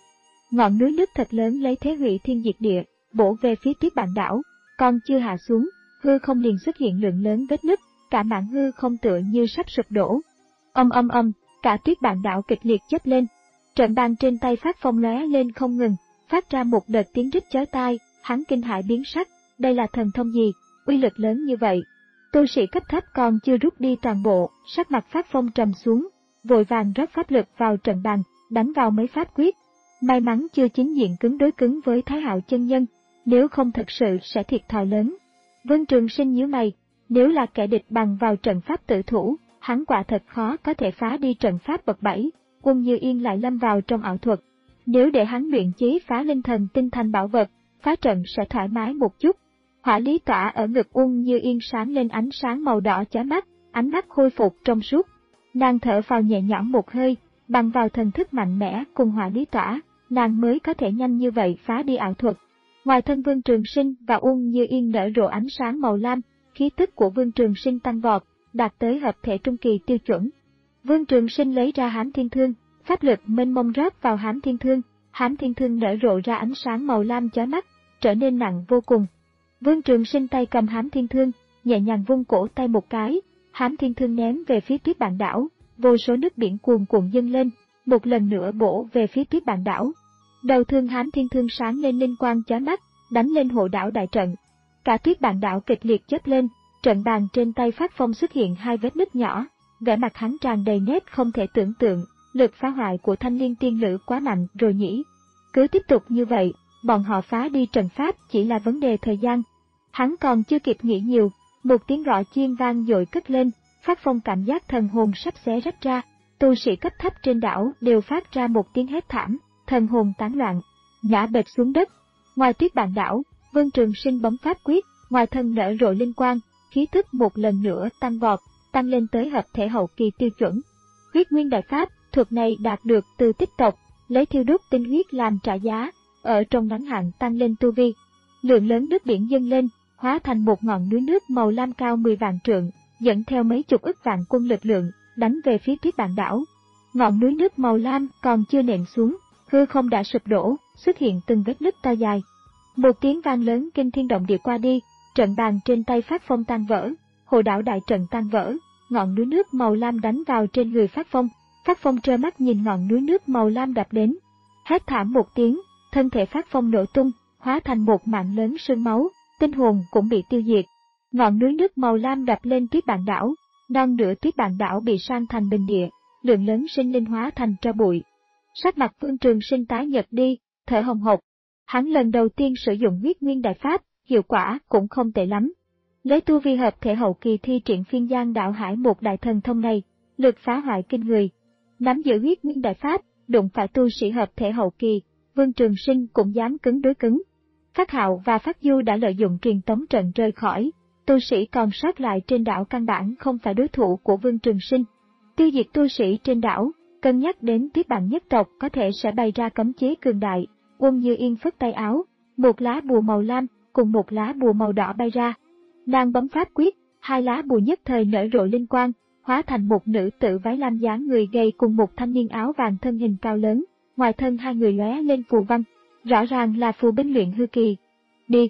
Ngọn núi nước thật lớn lấy thế hủy thiên diệt địa, bổ về phía Tuyết Bạn Đảo, còn chưa hạ xuống, hư không liền xuất hiện lượng lớn vết nứt, cả mảng hư không tựa như sắp sụp đổ. Âm âm âm, cả Tuyết Bạn Đảo kịch liệt chớp lên. Trận bàn trên tay Phát Phong lóe lên không ngừng, phát ra một đợt tiếng rít chói tai, hắn kinh hãi biến sắc, đây là thần thông gì, uy lực lớn như vậy. Tu sĩ cấp thấp còn chưa rút đi toàn bộ, sắc mặt Phát Phong trầm xuống, vội vàng rót pháp lực vào trận bàn, đánh vào mấy pháp quyết. May mắn chưa chính diện cứng đối cứng với Thái Hạo chân nhân, nếu không thật sự sẽ thiệt thòi lớn. Vương Trường Sinh nhíu mày, nếu là kẻ địch bằng vào trận pháp tự thủ, hắn quả thật khó có thể phá đi trận pháp bậc bảy. Quân Như Yên lại lâm vào trong ảo thuật. Nếu để hắn luyện chế phá linh thần tinh thành bảo vật, phá trận sẽ thoải mái một chút. Hỏa lý tỏa ở ngực Quân Như Yên sáng lên ánh sáng màu đỏ chói mắt, ánh mắt khôi phục trong suốt. Nàng thở vào nhẹ nhõm một hơi, bằng vào thần thức mạnh mẽ cùng hỏa lý tỏa, nàng mới có thể nhanh như vậy phá đi ảo thuật. Ngoài thân Vương Trường Sinh và Quân Như Yên nở rộ ánh sáng màu lam, khí tức của Vương Trường Sinh tăng vọt, đạt tới hợp thể trung kỳ tiêu chuẩn. Vương Trường Sinh lấy ra Hám Thiên Thương, pháp lực mênh mông rót vào Hám Thiên Thương, Hám Thiên Thương nở rộ ra ánh sáng màu lam chói mắt, trở nên nặng vô cùng. Vương Trường Sinh tay cầm Hám Thiên Thương, nhẹ nhàng vung cổ tay một cái, Hám Thiên Thương ném về phía Tuyết Bạn Đảo, vô số nước biển cuồn cuộn dâng lên, một lần nữa bổ về phía Tuyết Bạn Đảo. Đầu thương Hám Thiên Thương sáng lên linh quang chói mắt, đánh lên hộ đảo đại trận. Cả Tuyết Bạn Đảo kịch liệt chớp lên, trận bàn trên tay Phát Phong xuất hiện hai vết nứt nhỏ, vẻ mặt hắn tràn đầy nét không thể tưởng tượng, lực phá hoại của Thanh Liên Tiên Lữ quá mạnh rồi nhỉ. Cứ tiếp tục như vậy, bọn họ phá đi trận pháp chỉ là vấn đề thời gian. Hắn còn chưa kịp nghĩ nhiều, một tiếng gõ chiên vang dội cất lên, Phát Phong cảm giác thần hồn sắp xé rách ra, tu sĩ cấp thấp trên đảo đều phát ra một tiếng hét thảm, thần hồn tán loạn, ngã bệt xuống đất. Ngoài Tuyết Bạn Đảo, Vương Trường Sinh bấm pháp quyết, ngoài thân nở rộ linh quang, khí thức một lần nữa tăng vọt, tăng lên tới hợp thể hậu kỳ tiêu chuẩn. Huyết Nguyên Đại Pháp, thuật này đạt được từ tích tộc, lấy thiêu đốt tinh huyết làm trả giá, ở trong ngắn hạn tăng lên tu vi. Lượng lớn nước biển dâng lên, hóa thành một ngọn núi nước màu lam cao mười vạn trượng, dẫn theo mấy chục ức vạn quân lực lượng, đánh về phía Tuyết Bạn Đảo. Ngọn núi nước màu lam còn chưa nện xuống, hư không đã sụp đổ, xuất hiện từng vết nứt to dài. Một tiếng vang lớn kinh thiên động địa qua đi, trận bàn trên tay Phát Phong tan vỡ, hộ đảo đại trận tan vỡ, ngọn núi nước màu lam đánh vào trên người Phát Phong. Phát Phong trơ mắt nhìn ngọn núi nước màu lam đập đến, hét thảm một tiếng, thân thể Phát Phong nổ tung, hóa thành một mảng lớn sương máu, tinh hồn cũng bị tiêu diệt. Ngọn núi nước màu lam đập lên Tuyết Bạn Đảo, non nửa Tuyết Bạn Đảo bị san thành bình địa, lượng lớn sinh linh hóa thành tro bụi. Sắc mặt Vương Trường Sinh tái nhợt đi, thở hồng hộc. Hắn lần đầu tiên sử dụng Huyết Nguyên Đại Pháp, hiệu quả cũng không tệ lắm. Lấy tu vi hợp thể hậu kỳ thi triển Phiên Giang Đạo Hải một đại thần thông này, lực phá hoại kinh người. Nắm giữ Huyết Nguyên Đại Pháp, đụng phải tu sĩ hợp thể hậu kỳ, Vương Trường Sinh cũng dám cứng đối cứng. Phát Hạo và Phát Du đã lợi dụng truyền tống trận rời khỏi, tu sĩ còn sót lại trên đảo căn bản không phải đối thủ của Vương Trường Sinh. Tiêu diệt tu sĩ trên đảo, cân nhắc đến Tuyết Bạn nhất tộc có thể sẽ bày ra cấm chế cường đại. Quân Như Yên phất tay áo, một lá bùa màu lam cùng một lá bùa màu đỏ bay ra. Nàng bấm pháp quyết, hai lá bùa nhất thời nở rộ linh quang, hóa thành một nữ tử váy lam dáng người gầy cùng một thanh niên áo vàng thân hình cao lớn, ngoài thân hai người lóe lên phù văn, rõ ràng là phù binh luyện hư kỳ. Đi!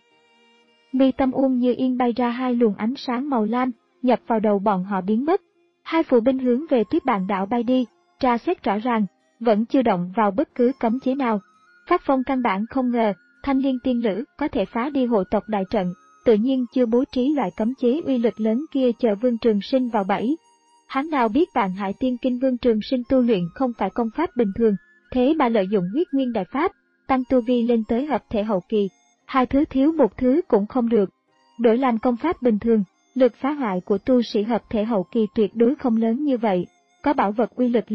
Mi tâm Quân Như Yên bay ra hai luồng ánh sáng màu lam, nhập vào đầu bọn họ biến mất. Hai phù binh hướng về Tuyết Bạn Đảo bay đi, tra xét rõ ràng, vẫn chưa động vào bất cứ cấm chế nào. Phát Phong căn bản không ngờ, Thanh Liên Tiên Lữ có thể phá đi hộ tộc đại trận, tự nhiên chưa bố trí loại cấm chế uy lực lớn kia chờ Vương Trường Sinh vào bẫy. Hắn nào biết Vạn Hải Tiên Kinh Vương Trường Sinh tu luyện không phải công pháp bình thường, thế mà lợi dụng Huyết Nguyên Đại Pháp, tăng tu vi lên tới hợp thể hậu kỳ. Hai thứ thiếu một thứ cũng không được. Đổi làm công pháp bình thường, lực phá hoại của tu sĩ hợp thể hậu kỳ tuyệt đối không lớn như vậy. Có bảo vật uy lực lớn,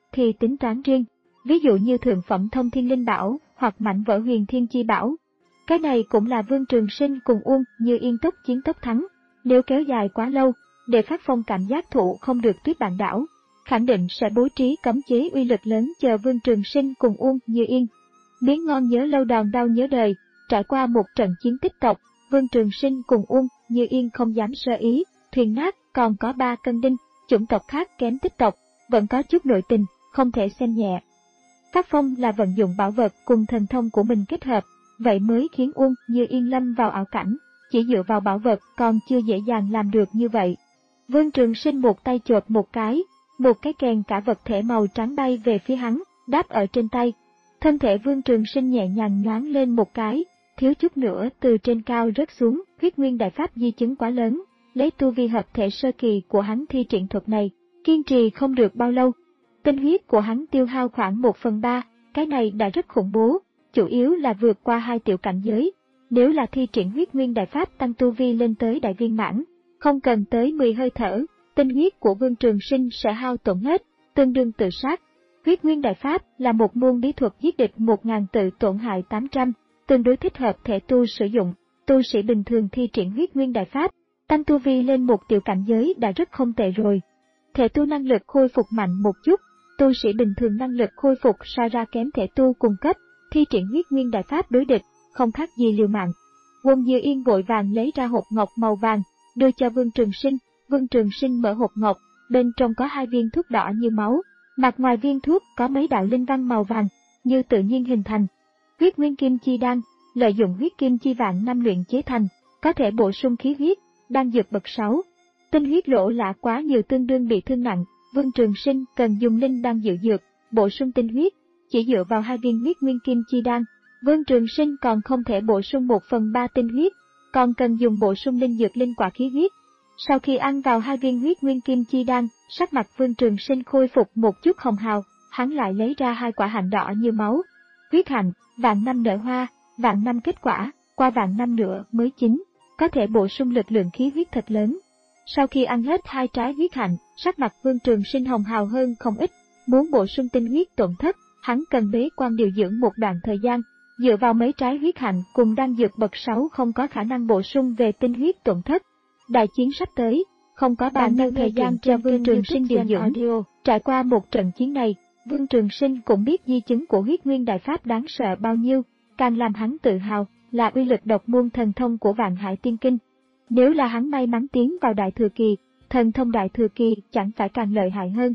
thì tính toán riêng, ví dụ như thượng phẩm thông thiên linh bảo hoặc mảnh vỡ huyền thiên chi bảo. Cái này cũng là Vương Trường Sinh cùng Uông Như Yên tốc chiến tốc thắng, nếu kéo dài quá lâu, để phát phong cảm giác thụ không được Tuyết Bản đảo, khẳng định sẽ bố trí cấm chế uy lực lớn chờ Vương Trường Sinh cùng Uông Như Yên. Miếng ngon nhớ lâu đòn đau nhớ đời, trải qua một trận chiến tích tộc, Vương Trường Sinh cùng Uông Như Yên không dám sơ ý, thuyền nát còn có ba cân đinh, chủng tộc khác kém tích tộc, vẫn có chút nội tình, không thể xem nhẹ. Phát phong là vận dụng bảo vật cùng thần thông của mình kết hợp, vậy mới khiến Uông Như Yên lâm vào ảo cảnh, chỉ dựa vào bảo vật còn chưa dễ dàng làm được như vậy. Vương Trường Sinh một tay chộp một cái, một cái kèn cả vật thể màu trắng bay về phía hắn, đáp ở trên tay. Thân thể Vương Trường Sinh nhẹ nhàng nhoáng lên một cái, thiếu chút nữa từ trên cao rớt xuống, huyết nguyên đại pháp di chứng quá lớn, lấy tu vi hợp thể sơ kỳ của hắn thi triển thuật này, kiên trì không được bao lâu. Tinh huyết của hắn tiêu hao khoảng một phần ba, cái này đã rất khủng bố, chủ yếu là vượt qua hai tiểu cảnh giới. Nếu là thi triển huyết nguyên đại pháp tăng tu vi lên tới đại viên mãn, không cần tới mười hơi thở, tinh huyết của Vương Trường Sinh sẽ hao tổn hết, tương đương tự sát. Huyết nguyên đại pháp là một môn bí thuật giết địch một nghìn tự tổn hại tám trăm, tương đối thích hợp thể tu sử dụng. Tu sĩ bình thường thi triển huyết nguyên đại pháp, tăng tu vi lên một tiểu cảnh giới đã rất không tệ rồi. Thể tu năng lực khôi phục mạnh một chút, tu sĩ bình thường năng lực khôi phục so ra kém thể tu cùng cấp, thi triển huyết nguyên đại pháp đối địch, không khác gì liều mạng. Uông Như Yên vội vàng lấy ra hộp ngọc màu vàng, đưa cho Vương Trường Sinh. Vương Trường Sinh mở hộp ngọc, bên trong có hai viên thuốc đỏ như máu, mặt ngoài viên thuốc có mấy đạo linh văn màu vàng, như tự nhiên hình thành. Huyết nguyên kim chi đan, lợi dụng huyết kim chi vạn năm luyện chế thành, có thể bổ sung khí huyết, đan dược bậc sáu. Tinh huyết lỗ lã quá nhiều tương đương bị thương nặng, Vương Trường Sinh cần dùng linh đan dự dược, bổ sung tinh huyết, chỉ dựa vào hai viên huyết nguyên kim chi đan. Vương Trường Sinh còn không thể bổ sung một phần ba tinh huyết, còn cần dùng bổ sung linh dược linh quả khí huyết. Sau khi ăn vào hai viên huyết nguyên kim chi đan, sắc mặt Vương Trường Sinh khôi phục một chút hồng hào, hắn lại lấy ra hai quả hạnh đỏ như máu. Huyết hạnh, vạn năm nở hoa, vạn năm kết quả, qua vạn năm nữa mới chín, có thể bổ sung lực lượng khí huyết thật lớn. Sau khi ăn hết hai trái huyết hạnh, sắc mặt Vương Trường Sinh hồng hào hơn không ít, muốn bổ sung tinh huyết tổn thất, hắn cần bế quan điều dưỡng một đoạn thời gian. Dựa vào mấy trái huyết hạnh cùng đan dược bậc sáu không có khả năng bổ sung về tinh huyết tổn thất. Đại chiến sắp tới, không có bao nhiêu thời gian cho Vương Trường Sinh điều dưỡng. Trải qua một trận chiến này, Vương Trường Sinh cũng biết di chứng của huyết nguyên đại pháp đáng sợ bao nhiêu, càng làm hắn tự hào là uy lực độc môn thần thông của Vạn Hải Tiên Kinh. Nếu là hắn may mắn tiến vào đại thừa kỳ, thần thông đại thừa kỳ chẳng phải càng lợi hại hơn.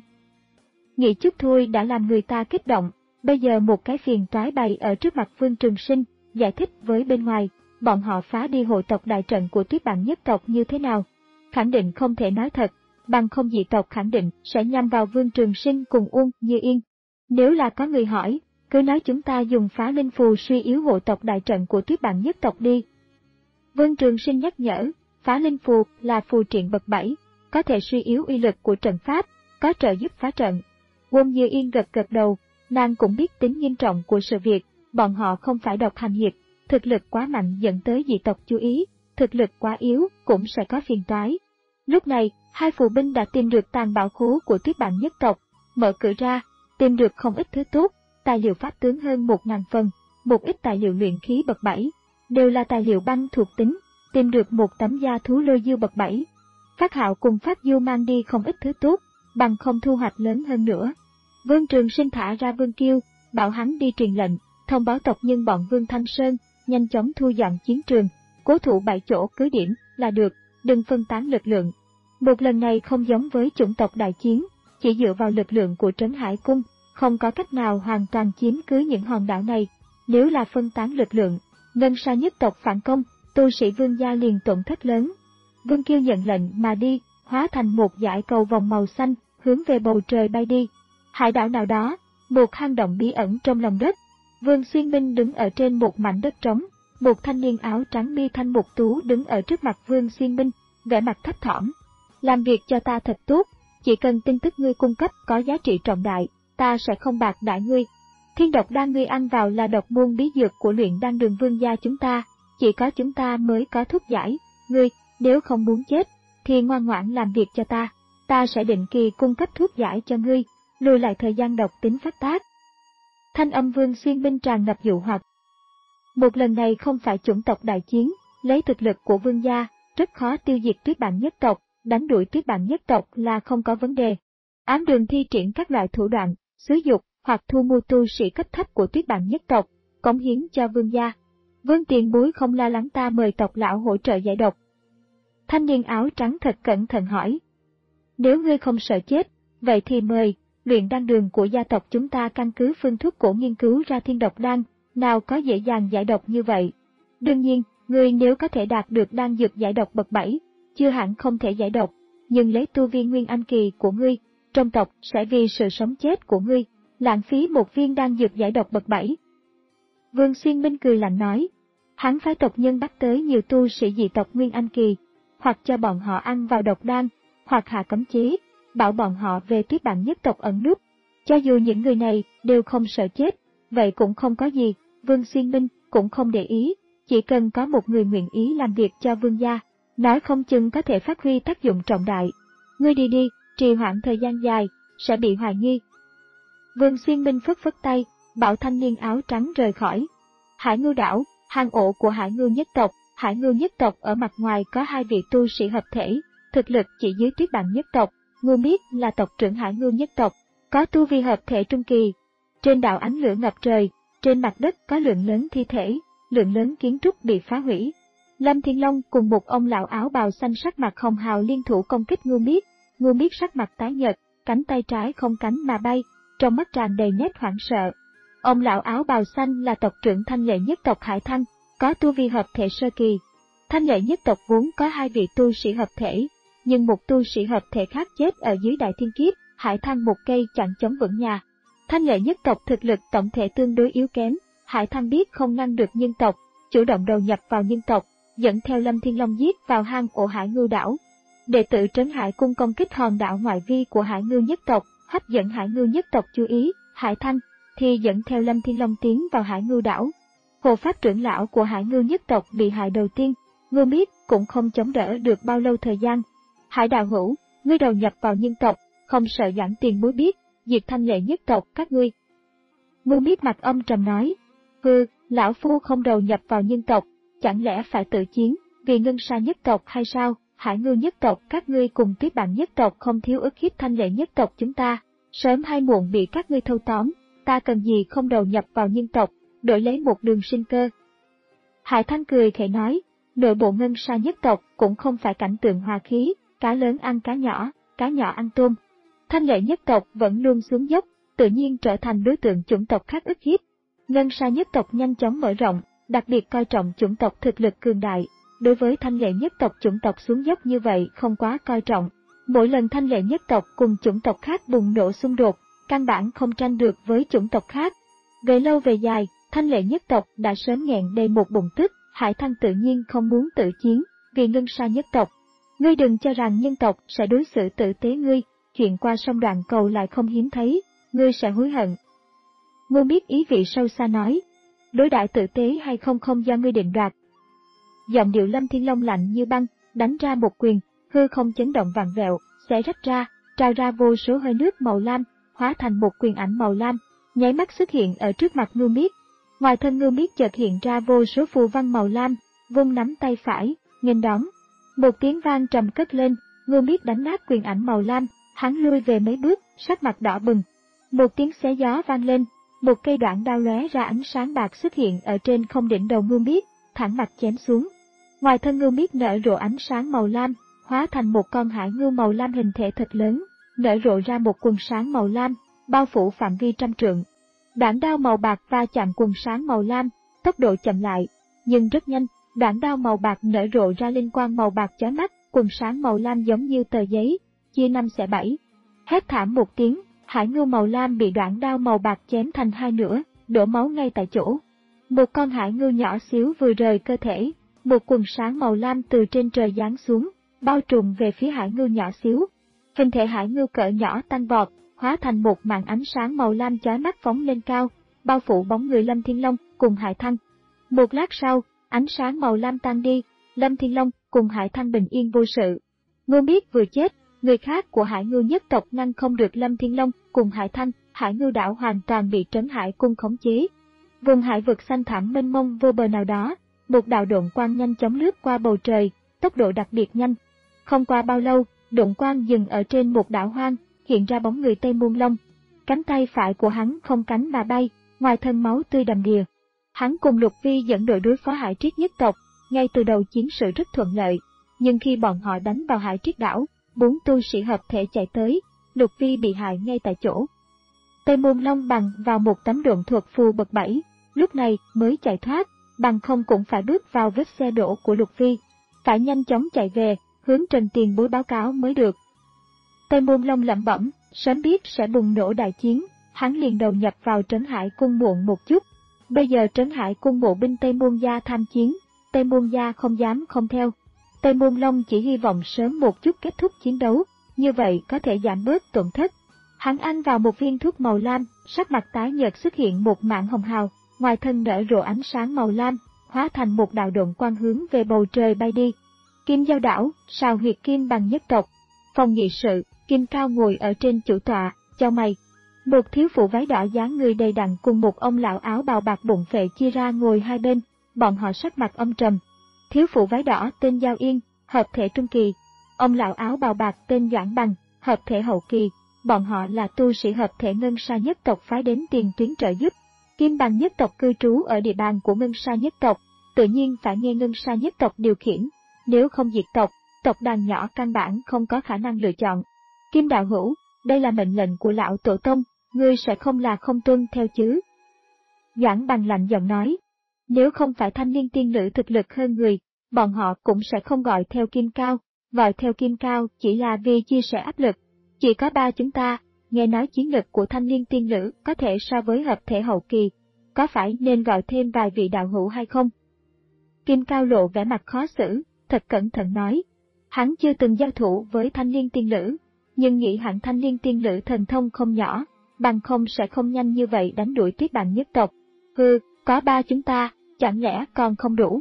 Nghĩ chút thôi đã làm người ta kích động. Bây giờ một cái phiền toái bày ở trước mặt Vương Trường Sinh, giải thích với bên ngoài, bọn họ phá đi hộ tộc đại trận của Tuyết Bản nhất tộc như thế nào. Khẳng định không thể nói thật, bằng không dị tộc khẳng định sẽ nhằm vào Vương Trường Sinh cùng Uông Như Yên. Nếu là có người hỏi, cứ nói chúng ta dùng phá linh phù suy yếu hộ tộc đại trận của Tuyết Bản nhất tộc đi. Vương Trường Sinh nhắc nhở, phá linh phù là phù triện bậc bảy, có thể suy yếu uy lực của trận pháp, có trợ giúp phá trận. Uông Như Yên gật gật đầu. Nàng cũng biết tính nghiêm trọng của sự việc, bọn họ không phải độc hành hiệp, thực lực quá mạnh dẫn tới dị tộc chú ý, thực lực quá yếu cũng sẽ có phiền toái. Lúc này, hai phù binh đã tìm được tàn bảo khố của Tuyết Bản nhất tộc, mở cửa ra, tìm được không ít thứ tốt, tài liệu pháp tướng hơn một ngàn phần, một ít tài liệu luyện khí bậc bảy, đều là tài liệu băng thuộc tính, tìm được một tấm da thú lôi dư bậc bảy. Phát Hạo cùng Phát Du mang đi không ít thứ tốt, bằng không thu hoạch lớn hơn nữa. Vương Trường Sinh thả ra Vương Kiêu, bảo hắn đi truyền lệnh, thông báo tộc nhân bọn Vương Thanh Sơn, nhanh chóng thu dọn chiến trường, cố thủ bảy chỗ cứ điểm là được, đừng phân tán lực lượng. Một lần này không giống với chủng tộc đại chiến, chỉ dựa vào lực lượng của Trấn Hải Cung, không có cách nào hoàn toàn chiếm cứ những hòn đảo này. Nếu là phân tán lực lượng, Ngân Sa nhất tộc phản công, tu sĩ Vương gia liền tổn thất lớn. Vương Kiêu nhận lệnh mà đi, hóa thành một dải cầu vòng màu xanh, hướng về bầu trời bay đi. Hải đảo nào đó, một hang động bí ẩn trong lòng đất. Vương Xuyên Minh đứng ở trên một mảnh đất trống, một thanh niên áo trắng mi thanh mục tú đứng ở trước mặt Vương Xuyên Minh, vẻ mặt thấp thỏm. Làm việc cho ta thật tốt, chỉ cần tin tức ngươi cung cấp có giá trị trọng đại, ta sẽ không bạc đãi ngươi. Thiên độc đan ngươi ăn vào là độc môn bí dược của luyện đan đường Vương gia chúng ta, chỉ có chúng ta mới có thuốc giải. Ngươi, nếu không muốn chết, thì ngoan ngoãn làm việc cho ta, ta sẽ định kỳ cung cấp thuốc giải cho ngươi. lùi lại thời gian độc tính phát tác. Thanh âm Vương Xuyên Binh tràn ngập dụ hoặc. Một lần này không phải chủng tộc đại chiến, lấy thực lực của vương gia, rất khó tiêu diệt Tuyết Bản nhất tộc, đánh đuổi Tuyết Bản nhất tộc là không có vấn đề. Ám Đường thi triển các loại thủ đoạn, xúi dục hoặc thu mua tu sĩ cấp thấp của Tuyết Bản nhất tộc, cống hiến cho vương gia. Vương tiền bối không lo lắng ta mời tộc lão hỗ trợ giải độc. Thanh niên áo trắng thật cẩn thận hỏi. Nếu ngươi không sợ chết, vậy thì mời, luyện đan đường của gia tộc chúng ta căn cứ phương thuốc cổ nghiên cứu ra thiên độc đan, nào có dễ dàng giải độc như vậy. Đương nhiên, ngươi nếu có thể đạt được đan dược giải độc bậc bảy, chưa hẳn không thể giải độc, nhưng lấy tu vi nguyên anh kỳ của ngươi, trong tộc sẽ vì sự sống chết của ngươi, lãng phí một viên đan dược giải độc bậc bảy. Vương Xuyên Minh cười lạnh nói, hắn phái tộc nhân bắt tới nhiều tu sĩ dị tộc nguyên anh kỳ, hoặc cho bọn họ ăn vào độc đan, hoặc hạ cấm chế, bảo bọn họ về Tuyết Bản nhất tộc ẩn núp. Cho dù những người này đều không sợ chết, vậy cũng không có gì, Vương Xuyên Minh cũng không để ý, chỉ cần có một người nguyện ý làm việc cho vương gia, nói không chừng có thể phát huy tác dụng trọng đại. Ngươi đi đi, trì hoãn thời gian dài, sẽ bị hoài nghi. Vương Xuyên Minh phất phất tay, bảo thanh niên áo trắng rời khỏi. Hải Ngưu đảo, hang ổ của Hải Ngưu nhất tộc. Hải Ngưu nhất tộc ở mặt ngoài có hai vị tu sĩ hợp thể, thực lực chỉ dưới Tuyết Bản nhất tộc. Ngưu Miết là tộc trưởng Hải Ngưu nhất tộc, có tu vi hợp thể trung kỳ. Trên đảo ánh lửa ngập trời, trên mặt đất có lượng lớn thi thể, lượng lớn kiến trúc bị phá hủy. Lâm Thiên Long cùng một ông lão áo bào xanh sắc mặt hồng hào liên thủ công kích Ngưu Miết. Ngưu Miết sắc mặt tái nhợt, cánh tay trái không cánh mà bay, trong mắt tràn đầy nét hoảng sợ. Ông lão áo bào xanh là tộc trưởng Thanh Lệ nhất tộc Hải Thanh, có tu vi hợp thể sơ kỳ. Thanh Lệ nhất tộc vốn có hai vị tu sĩ hợp thể, nhưng một tu sĩ hợp thể khác chết ở dưới đại thiên kiếp, Hải Thanh một cây chẳng chống vững nhà. Thanh Lệ nhất tộc thực lực tổng thể tương đối yếu kém, Hải Thanh biết không ngăn được nhân tộc, chủ động đầu nhập vào nhân tộc, dẫn theo Lâm Thiên Long giết vào hang ổ Hải Ngưu đảo. Đệ tử Trấn Hải cung công kích hòn đảo ngoại vi của Hải Ngưu nhất tộc, hấp dẫn Hải Ngưu nhất tộc chú ý, Hải Thanh thì dẫn theo Lâm Thiên Long tiến vào Hải Ngưu đảo. Hộ pháp trưởng lão của Hải Ngưu nhất tộc bị hại đầu tiên, Ngưu Miết cũng không chống đỡ được bao lâu thời gian. Hải đạo hữu, ngươi đầu nhập vào nhân tộc, không sợ giảng tiền bối biết, diệt Thanh Lệ nhất tộc các ngươi. Ngưu Miết mặt âm trầm nói, hừ, lão phu không đầu nhập vào nhân tộc, chẳng lẽ phải tự chiến, vì Ngân Sa nhất tộc hay sao? Hải Ngưu nhất tộc các ngươi cùng Tuyết Bản nhất tộc không thiếu ức hiếp Thanh Lệ nhất tộc chúng ta, sớm hay muộn bị các ngươi thâu tóm, ta cần gì không đầu nhập vào nhân tộc, đổi lấy một đường sinh cơ. Hải Thanh cười khẽ nói, nội bộ Ngân Sa nhất tộc cũng không phải cảnh tượng hòa khí, cá lớn ăn cá nhỏ, cá nhỏ ăn tôm. Thanh Lệ nhất tộc vẫn luôn xuống dốc, tự nhiên trở thành đối tượng chủng tộc khác ức hiếp. Ngân Sa nhất tộc nhanh chóng mở rộng, đặc biệt coi trọng chủng tộc thực lực cường đại. Đối với Thanh Lệ nhất tộc chủng tộc xuống dốc như vậy không quá coi trọng. Mỗi lần Thanh Lệ nhất tộc cùng chủng tộc khác bùng nổ xung đột, căn bản không tranh được với chủng tộc khác. Về lâu về dài, Thanh Lệ nhất tộc đã sớm nghẹn đầy một bụng tức, Hải Thanh tự nhiên không muốn tự chiến, vì Ngân Sa nhất tộc. Ngươi đừng cho rằng nhân tộc sẽ đối xử tử tế ngươi, chuyện qua sông Đoạn Cầu lại không hiếm thấy, ngươi sẽ hối hận. Ngô biết ý vị sâu xa nói, đối đãi tử tế hay không không do ngươi định đoạt. Giọng điệu Lâm Thiên Long lạnh như băng, đánh ra một quyền, hư không chấn động vặn vẹo, xé rách ra, trào ra vô số hơi nước màu lam, hóa thành một quyền ảnh màu lam, nháy mắt xuất hiện ở trước mặt Ngưu Miết. Ngoài thân Ngưu Miết chợt hiện ra vô số phù văn màu lam, vung nắm tay phải, nghênh đón. Một tiếng vang trầm cất lên, Ngưu Miết đánh nát quyền ảnh màu lam, hắn lui về mấy bước, sắc mặt đỏ bừng. Một tiếng xé gió vang lên, một cây đoạn đao lóe ra ánh sáng bạc xuất hiện ở trên không đỉnh đầu Ngưu Miết, thẳng mặt chém xuống. Ngoài thân Ngưu Miết nở rộ ánh sáng màu lam, hóa thành một con hải ngưu màu lam hình thể thật lớn, nở rộ ra một quần sáng màu lam, bao phủ phạm vi trăm trượng. Đoạn đao màu bạc va chạm quần sáng màu lam, tốc độ chậm lại, nhưng rất nhanh, đoạn đao màu bạc nở rộ ra linh quang màu bạc chói mắt, quần sáng màu lam giống như tờ giấy, chia năm xẻ bảy. Hét thảm một tiếng, hải ngưu màu lam bị đoạn đao màu bạc chém thành hai nửa, đổ máu ngay tại chỗ. Một con hải ngưu nhỏ xíu vừa rời cơ thể, một quần sáng màu lam từ trên trời giáng xuống, bao trùm về phía hải ngưu nhỏ xíu. Hình thể hải ngưu cỡ nhỏ tăng vọt, hóa thành một màn ánh sáng màu lam chói mắt phóng lên cao, bao phủ bóng người Lâm Thiên Long cùng Hải Thanh. Một lát sau, ánh sáng màu lam tan đi, Lâm Thiên Long cùng Hải Thanh bình yên vô sự. Ngô Miết vừa chết, Người khác của Hải Ngưu nhất tộc ngăn không được Lâm Thiên Long cùng Hải Thanh, Hải Ngưu đảo hoàn toàn bị Trấn Hải Cung khống chế. Vùng hải vực xanh thẳm mênh mông vô bờ nào đó, một đạo độn quang nhanh chóng lướt qua bầu trời, tốc độ đặc biệt nhanh. Không qua bao lâu, độn quang dừng ở trên một đảo hoang, hiện ra bóng người Tây Môn Long. Cánh tay phải của hắn không cánh mà bay, ngoài thân máu tươi đầm đìa. Hắn cùng Lục Vi dẫn đội đối phó Hải Triết nhất tộc, ngay từ đầu chiến sự rất thuận lợi, nhưng khi bọn họ đánh vào Hải Triết đảo, bốn tu sĩ hợp thể chạy tới, Lục Vi bị hại ngay tại chỗ. Tây Môn Long bằng vào một tấm độn thuật phù bậc bảy, lúc này mới chạy thoát, bằng không cũng phải bước vào vết xe đổ của Lục Vi, phải nhanh chóng chạy về, hướng Trần Tiền Bối báo cáo mới được. Tây Môn Long lẩm bẩm, sớm biết sẽ bùng nổ đại chiến, hắn liền đầu nhập vào Trấn Hải Cung muộn một chút. Bây giờ Trấn Hải Cung bộ binh Tây Môn gia tham chiến, Tây Môn gia không dám không theo. Tây Môn Long chỉ hy vọng sớm một chút kết thúc chiến đấu, như vậy có thể giảm bớt tổn thất. Hắn ăn vào một viên thuốc màu lam, sắc mặt tái nhợt xuất hiện một mảng hồng hào, ngoài thân nở rộ ánh sáng màu lam, hóa thành một đạo độn quang hướng về bầu trời bay đi. Kim Giao đảo, Sào huyệt Kim Bằng nhất tộc. Phòng nghị sự, Kim Cao ngồi ở trên chủ tọa, chau mày. Một thiếu phụ váy đỏ dáng người đầy đặn cùng một ông lão áo bào bạc bụng phệ chia ra ngồi hai bên, bọn họ sắc mặt âm trầm. Thiếu phụ váy đỏ tên Giao Yên, hợp thể trung kỳ. Ông lão áo bào bạc tên Doãn Bằng, hợp thể hậu kỳ. Bọn họ là tu sĩ hợp thể Ngân Sa nhất tộc phái đến tiền tuyến trợ giúp. Kim Bằng nhất tộc cư trú ở địa bàn của Ngân Sa nhất tộc, tự nhiên phải nghe Ngân Sa nhất tộc điều khiển. Nếu không diệt tộc, tộc đàn nhỏ căn bản không có khả năng lựa chọn. Kim đạo hữu, đây là mệnh lệnh của lão tổ tông, ngươi sẽ không là không tuân theo chứ? Doãn Bằng lạnh giọng nói, nếu không phải thanh niên tiên nữ thực lực hơn người, bọn họ cũng sẽ không gọi theo Kim Cao, gọi theo Kim Cao chỉ là vì chia sẻ áp lực. Chỉ có ba chúng ta, nghe nói chiến lực của thanh niên tiên nữ có thể so với hợp thể hậu kỳ, có phải nên gọi thêm vài vị đạo hữu hay không? Kim Cao lộ vẻ mặt khó xử, thật cẩn thận nói, hắn chưa từng giao thủ với thanh niên tiên nữ, nhưng nghĩ hẳn thanh niên tiên nữ thần thông không nhỏ, bằng không sẽ không nhanh như vậy đánh đuổi Tuyết Bằng nhất tộc. Hừ, có ba chúng ta, chẳng lẽ còn không đủ?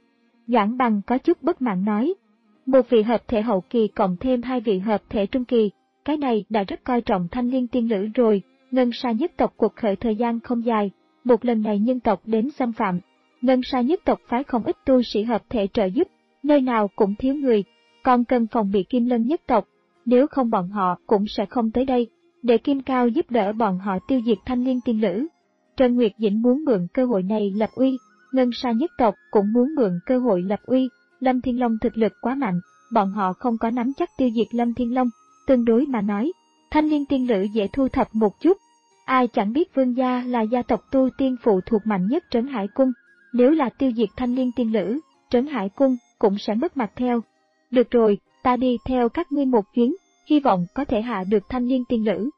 Doãn Bằng có chút bất mãn nói, một vị hợp thể hậu kỳ cộng thêm hai vị hợp thể trung kỳ, cái này đã rất coi trọng thanh niên tiên nữ rồi. Ngân Sa nhất tộc cuộc khởi thời gian không dài, một lần này nhân tộc đến xâm phạm, Ngân Sa nhất tộc phái không ít tu sĩ hợp thể trợ giúp, nơi nào cũng thiếu người, còn cần phòng bị Kim Lân nhất tộc, nếu không bọn họ cũng sẽ không tới đây, để Kim Cao giúp đỡ bọn họ tiêu diệt thanh niên tiên nữ. Trần Nguyệt Dĩnh muốn mượn cơ hội này lập uy, Ngân Sa nhất tộc cũng muốn mượn cơ hội lập uy. Lâm Thiên Long thực lực quá mạnh, bọn họ không có nắm chắc tiêu diệt Lâm Thiên Long. Tương đối mà nói, thanh niên tiên nữ dễ thu thập một chút. Ai chẳng biết Vương gia là gia tộc tu tiên phụ thuộc mạnh nhất Trấn Hải Cung, nếu là tiêu diệt thanh niên tiên nữ, Trấn Hải Cung cũng sẽ mất mặt theo. Được rồi, ta đi theo các ngươi một chuyến, hy vọng có thể hạ được thanh niên tiên nữ.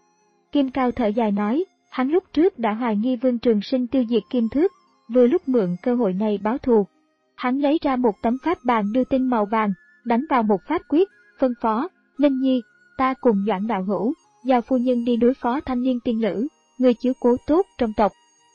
Kim Cao thở dài nói, hắn lúc trước đã hoài nghi Vương Trường Sinh tiêu diệt Kim Thước, vừa lúc mượn cơ hội này báo thù. Hắn lấy ra một tấm pháp bàn đưa tin màu vàng, đánh vào một pháp quyết, phân phó, Linh Nhi, ta cùng Doãn đạo hữu, giao phu nhân đi đối phó thanh niên tiên nữ, người chiếu cố tốt trong tộc.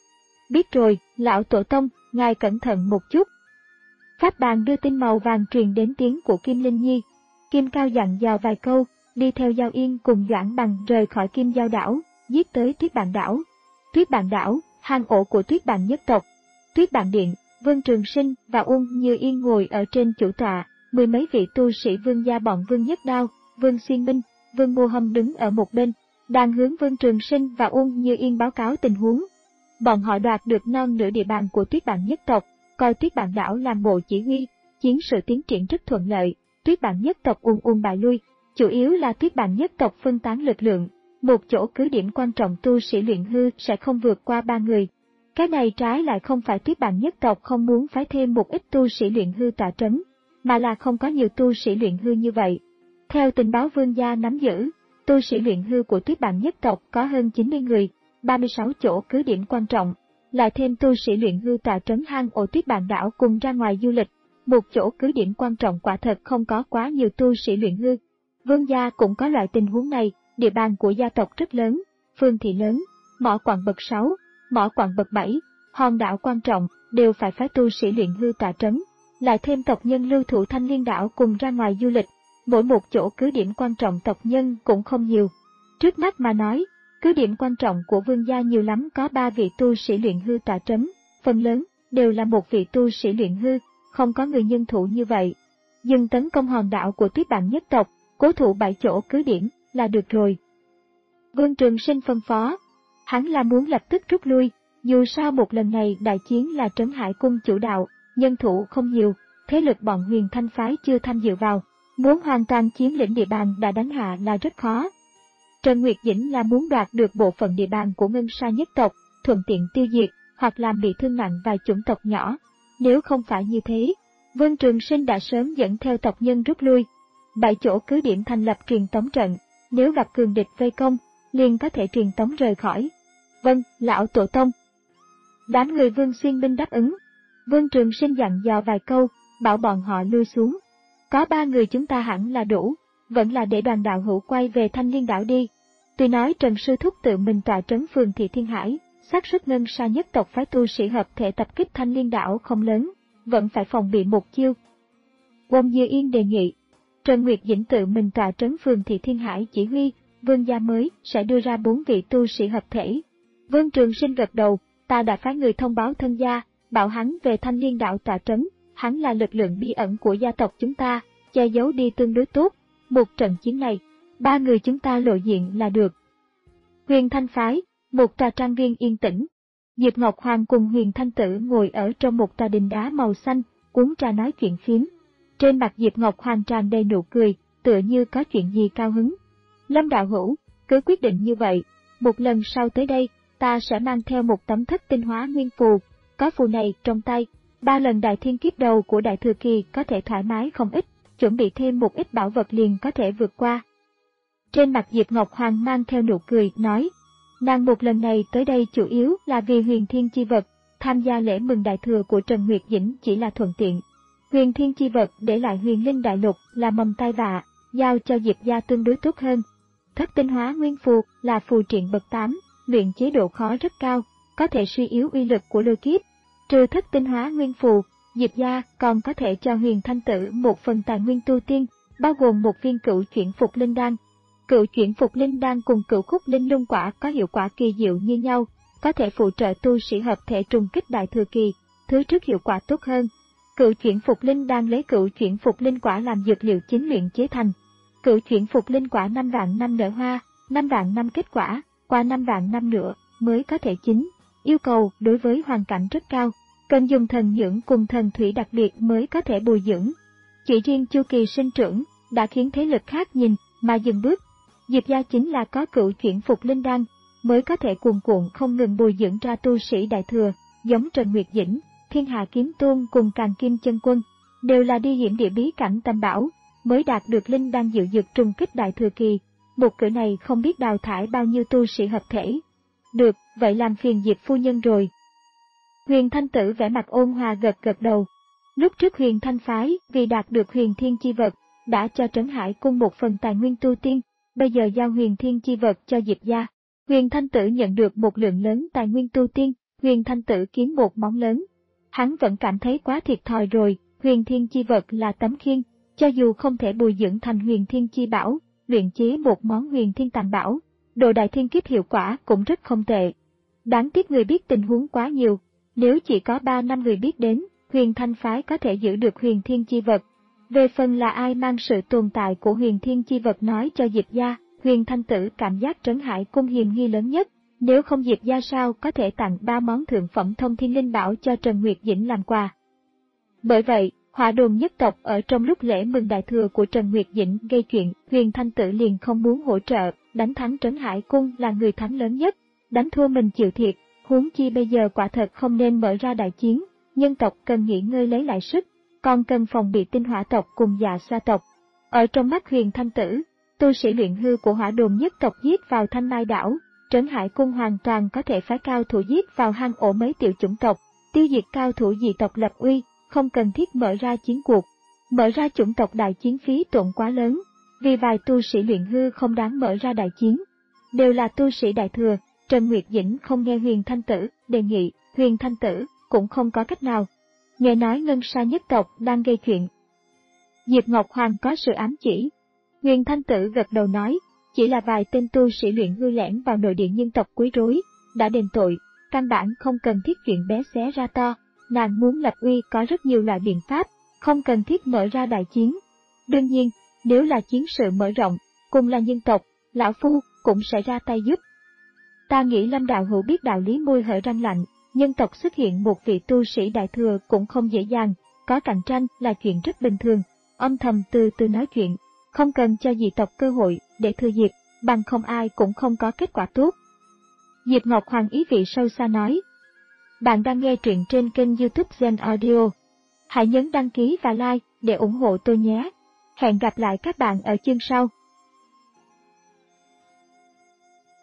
Biết rồi, lão tổ tông, ngài cẩn thận một chút. Pháp bàn đưa tin màu vàng truyền đến tiếng của Kim Linh Nhi. Kim Cao dặn dò vài câu, đi theo Giao Yên cùng Doãn Bằng rời khỏi Kim Giao đảo, giết tới Tuyết Bạn đảo. Tuyết Bạn đảo, hang ổ của Tuyết Bạn nhất tộc. Tuyết Bạn điện, Vương Trường Sinh và Uông Như Yên ngồi ở trên chủ tọa, mười mấy vị tu sĩ Vương gia bọn Vương Nhất Đao, Vương Xuyên Minh, Vương Mô Hâm đứng ở một bên, đang hướng Vương Trường Sinh và Uông Như Yên báo cáo tình huống. Bọn họ đoạt được non nửa địa bàn của Tuyết Bạn nhất tộc, coi Tuyết Bạn đảo làm bộ chỉ huy, chiến sự tiến triển rất thuận lợi. Tuyết Bạn nhất tộc ùn ùn bại lui, chủ yếu là Tuyết Bạn nhất tộc phân tán lực lượng, một chỗ cứ điểm quan trọng tu sĩ luyện hư sẽ không vượt qua ba người. Cái này trái lại không phải Tuyết Bạn nhất tộc không muốn phái thêm một ít tu sĩ luyện hư tọa trấn, mà là không có nhiều tu sĩ luyện hư như vậy. Theo tình báo Vương gia nắm giữ, tu sĩ luyện hư của Tuyết Bạn nhất tộc có hơn chín mươi người, ba mươi sáu chỗ cứ điểm quan trọng, lại thêm tu sĩ luyện hư tọa trấn hang ổ Tuyết Bạn đảo cùng ra ngoài du lịch, một chỗ cứ điểm quan trọng quả thật không có quá nhiều tu sĩ luyện hư. Vương gia cũng có loại tình huống này, địa bàn của gia tộc rất lớn, phương thị lớn, mỏ quặng bậc sáu, mỏ quặng bậc bảy, hòn đảo quan trọng đều phải phái tu sĩ luyện hư tọa trấn, lại thêm tộc nhân lưu thủ Thanh Liên đảo cùng ra ngoài du lịch, mỗi một chỗ cứ điểm quan trọng tộc nhân cũng không nhiều. Trước mắt mà nói, cứ điểm quan trọng của vương gia nhiều lắm có ba vị tu sĩ luyện hư tọa trấn, phần lớn đều là một vị tu sĩ luyện hư, không có người nhân thủ như vậy. Dừng tấn công hòn đảo của Tuyết Bản nhất tộc, cố thủ bảy chỗ cứ điểm là được rồi. Vương Trường Sinh phân phó, hắn là muốn lập tức rút lui, dù sao một lần này đại chiến là Trấn Hải Cung chủ đạo, nhân thủ không nhiều, thế lực bọn Huyền Thanh phái chưa tham dự vào, muốn hoàn toàn chiếm lĩnh địa bàn đã đánh hạ là rất khó. Trần Nguyệt Dĩnh là muốn đoạt được bộ phận địa bàn của Ngân Sa nhất tộc, thuận tiện tiêu diệt, hoặc làm bị thương nặng vài chủng tộc nhỏ. Nếu không phải như thế, Vương Trường Sinh đã sớm dẫn theo tộc nhân rút lui. Bảy chỗ cứ điểm thành lập truyền tống trận, nếu gặp cường địch vây công, liền có thể truyền tống rời khỏi. Vâng, lão tổ tông. Đám người Vương Xuyên binh đáp ứng. Vương Trường Sinh dặn dò vài câu, bảo bọn họ lui xuống. Có ba người chúng ta hẳn là đủ, vẫn là để đoàn đạo hữu quay về Thanh Liên đảo đi. Tuy nói Trần Sư Thúc tự mình tọa trấn phường Thị Thiên Hải, xác suất Ngân Sa nhất tộc phái tu sĩ hợp thể tập kích Thanh Liên đảo không lớn, vẫn phải phòng bị một chiêu. Quân Dư Yên đề nghị, Trần Nguyệt Dĩnh tự mình tọa trấn phường Thị Thiên Hải chỉ huy, vương gia mới sẽ đưa ra bốn vị tu sĩ hợp thể. Vương Trường Sinh gật đầu, ta đã phái người thông báo thân gia, bảo hắn về Thanh Liên đảo tọa trấn, hắn là lực lượng bí ẩn của gia tộc chúng ta, che giấu đi tương đối tốt. Một trận chiến này, ba người chúng ta lộ diện là được. Huyền Thanh phái, một tòa trang viên yên tĩnh. Diệp Ngọc Hoàng cùng Huyền Thanh Tử ngồi ở trong một tòa đình đá màu xanh, uống trà nói chuyện phiếm. Trên mặt Diệp Ngọc Hoàng tràn đầy nụ cười, tựa như có chuyện gì cao hứng. Lâm đạo hữu, cứ quyết định như vậy, một lần sau tới đây, ta sẽ mang theo một tấm thất tinh hóa nguyên phù, có phù này trong tay, ba lần đại thiên kiếp đầu của đại thừa kỳ có thể thoải mái không ít, chuẩn bị thêm một ít bảo vật liền có thể vượt qua. Trên mặt Diệp Ngọc Hoàng mang theo nụ cười, nói, nàng một lần này tới đây chủ yếu là vì huyền thiên chi vật, tham gia lễ mừng đại thừa của Trần Nguyệt Dĩnh chỉ là thuận tiện. Huyền thiên chi vật để lại huyền linh đại lục là mầm tai vạ, giao cho Diệp gia tương đối tốt hơn. Thất tinh hóa nguyên phù là phù triện bậc tám, luyện chế độ khó rất cao, có thể suy yếu uy lực của lôi kiếp. Trừ thất tinh hóa nguyên phù, Diệp gia còn có thể cho Huyền Thanh Tử một phần tài nguyên tu tiên, bao gồm một viên cửu chuyển phục linh đan. Cửu chuyển phục linh đan cùng cửu khúc linh lung quả có hiệu quả kỳ diệu như nhau, có thể phụ trợ tu sĩ hợp thể trùng kích đại thừa kỳ, thứ trước hiệu quả tốt hơn. Cửu chuyển phục linh đan lấy cửu chuyển phục linh quả làm dược liệu chính luyện chế thành. Cửu chuyển phục linh quả năm vạn năm nở hoa, năm vạn năm kết quả, qua năm vạn năm nữa mới có thể chín. Yêu cầu đối với hoàn cảnh rất cao, cần dùng thần nhưỡng cùng thần thủy đặc biệt mới có thể bồi dưỡng. Chỉ riêng chu kỳ sinh trưởng đã khiến thế lực khác nhìn mà dừng bước. Diệp gia chính là có cửu chuyển phục linh đan mới có thể cuồn cuộn không ngừng bồi dưỡng ra tu sĩ đại thừa, giống Trần Nguyệt Dĩnh, Thiên Hạ Kiếm Tôn cùng Càn Kim Chân Quân, đều là đi hiểm địa bí cảnh tam bảo mới đạt được linh đan diệu dược trùng kích đại thừa kỳ. Một cử này không biết đào thải bao nhiêu tu sĩ hợp thể. Được, vậy làm phiền Diệp phu nhân rồi. Huyền Thanh Tử vẻ mặt ôn hòa gật gật đầu. Lúc trước Huyền Thanh phái vì đạt được huyền thiên chi vật, đã cho Trấn Hải Cung một phần tài nguyên tu tiên, bây giờ giao huyền thiên chi vật cho Diệp gia. Huyền Thanh Tử nhận được một lượng lớn tài nguyên tu tiên, Huyền Thanh Tử kiếm một món lớn. Hắn vẫn cảm thấy quá thiệt thòi rồi, huyền thiên chi vật là tấm khiên, cho dù không thể bồi dưỡng thành huyền thiên chi bảo, luyện chế một món huyền thiên tàm bảo, độ đại thiên kiếp hiệu quả cũng rất không tệ. Đáng tiếc người biết tình huống quá nhiều, nếu chỉ có ba năm người biết đến, Huyền Thanh phái có thể giữ được huyền thiên chi vật. Về phần là ai mang sự tồn tại của huyền thiên chi vật nói cho Diệp gia, Huyền Thanh Tử cảm giác Trấn Hải Cung hiềm nghi lớn nhất, nếu không Diệp gia sao có thể tặng ba món thượng phẩm thông thiên linh bảo cho Trần Nguyệt Dĩnh làm quà. Bởi vậy, Hỏa Đồn nhất tộc ở trong lúc lễ mừng đại thừa của Trần Nguyệt Dĩnh gây chuyện, Huyền Thanh Tử liền không muốn hỗ trợ, đánh thắng Trấn Hải Cung là người thắng lớn nhất, đánh thua mình chịu thiệt, huống chi bây giờ quả thật không nên mở ra đại chiến, nhân tộc cần nghỉ ngơi lấy lại sức, còn cần phòng bị tinh hỏa tộc cùng dạ xoa tộc. Ở trong mắt Huyền Thanh Tử, tu sĩ luyện hư của Hỏa Đồn nhất tộc giết vào Thanh Mai đảo, Trấn Hải Cung hoàn toàn có thể phái cao thủ giết vào hang ổ mấy tiểu chủng tộc, tiêu diệt cao thủ dị tộc lập uy, không cần thiết mở ra chiến cuộc. Mở ra chủng tộc đại chiến phí tổn quá lớn, vì vài tu sĩ luyện hư không đáng mở ra đại chiến. Đều là tu sĩ đại thừa, Trần Nguyệt Dĩnh không nghe Huyền Thanh Tử đề nghị, Huyền Thanh Tử cũng không có cách nào. Nghe nói Ngân Sa nhất tộc đang gây chuyện. Diệp Ngọc Hoàng có sự ám chỉ, Nguyên Thanh Tử gật đầu nói, chỉ là vài tên tu sĩ luyện hư lẻn vào nội địa nhân tộc quấy rối, đã đền tội, căn bản không cần thiết chuyện bé xé ra to, nàng muốn lập uy có rất nhiều loại biện pháp, không cần thiết mở ra đại chiến. Đương nhiên, nếu là chiến sự mở rộng, cùng là nhân tộc, lão phu cũng sẽ ra tay giúp. Ta nghĩ Lâm đạo hữu biết đạo lý môi hở răng lạnh, nhân tộc xuất hiện một vị tu sĩ đại thừa cũng không dễ dàng, có cạnh tranh là chuyện rất bình thường, âm thầm từ từ nói chuyện, không cần cho dị tộc cơ hội để thừa dịp, bằng không ai cũng không có kết quả tốt. Diệp Ngọc Hoàng ý vị sâu xa nói. Bạn đang nghe truyện trên kênh YouTube Gen Audio. Hãy nhấn đăng ký và like để ủng hộ tôi nhé. Hẹn gặp lại các bạn ở chương sau.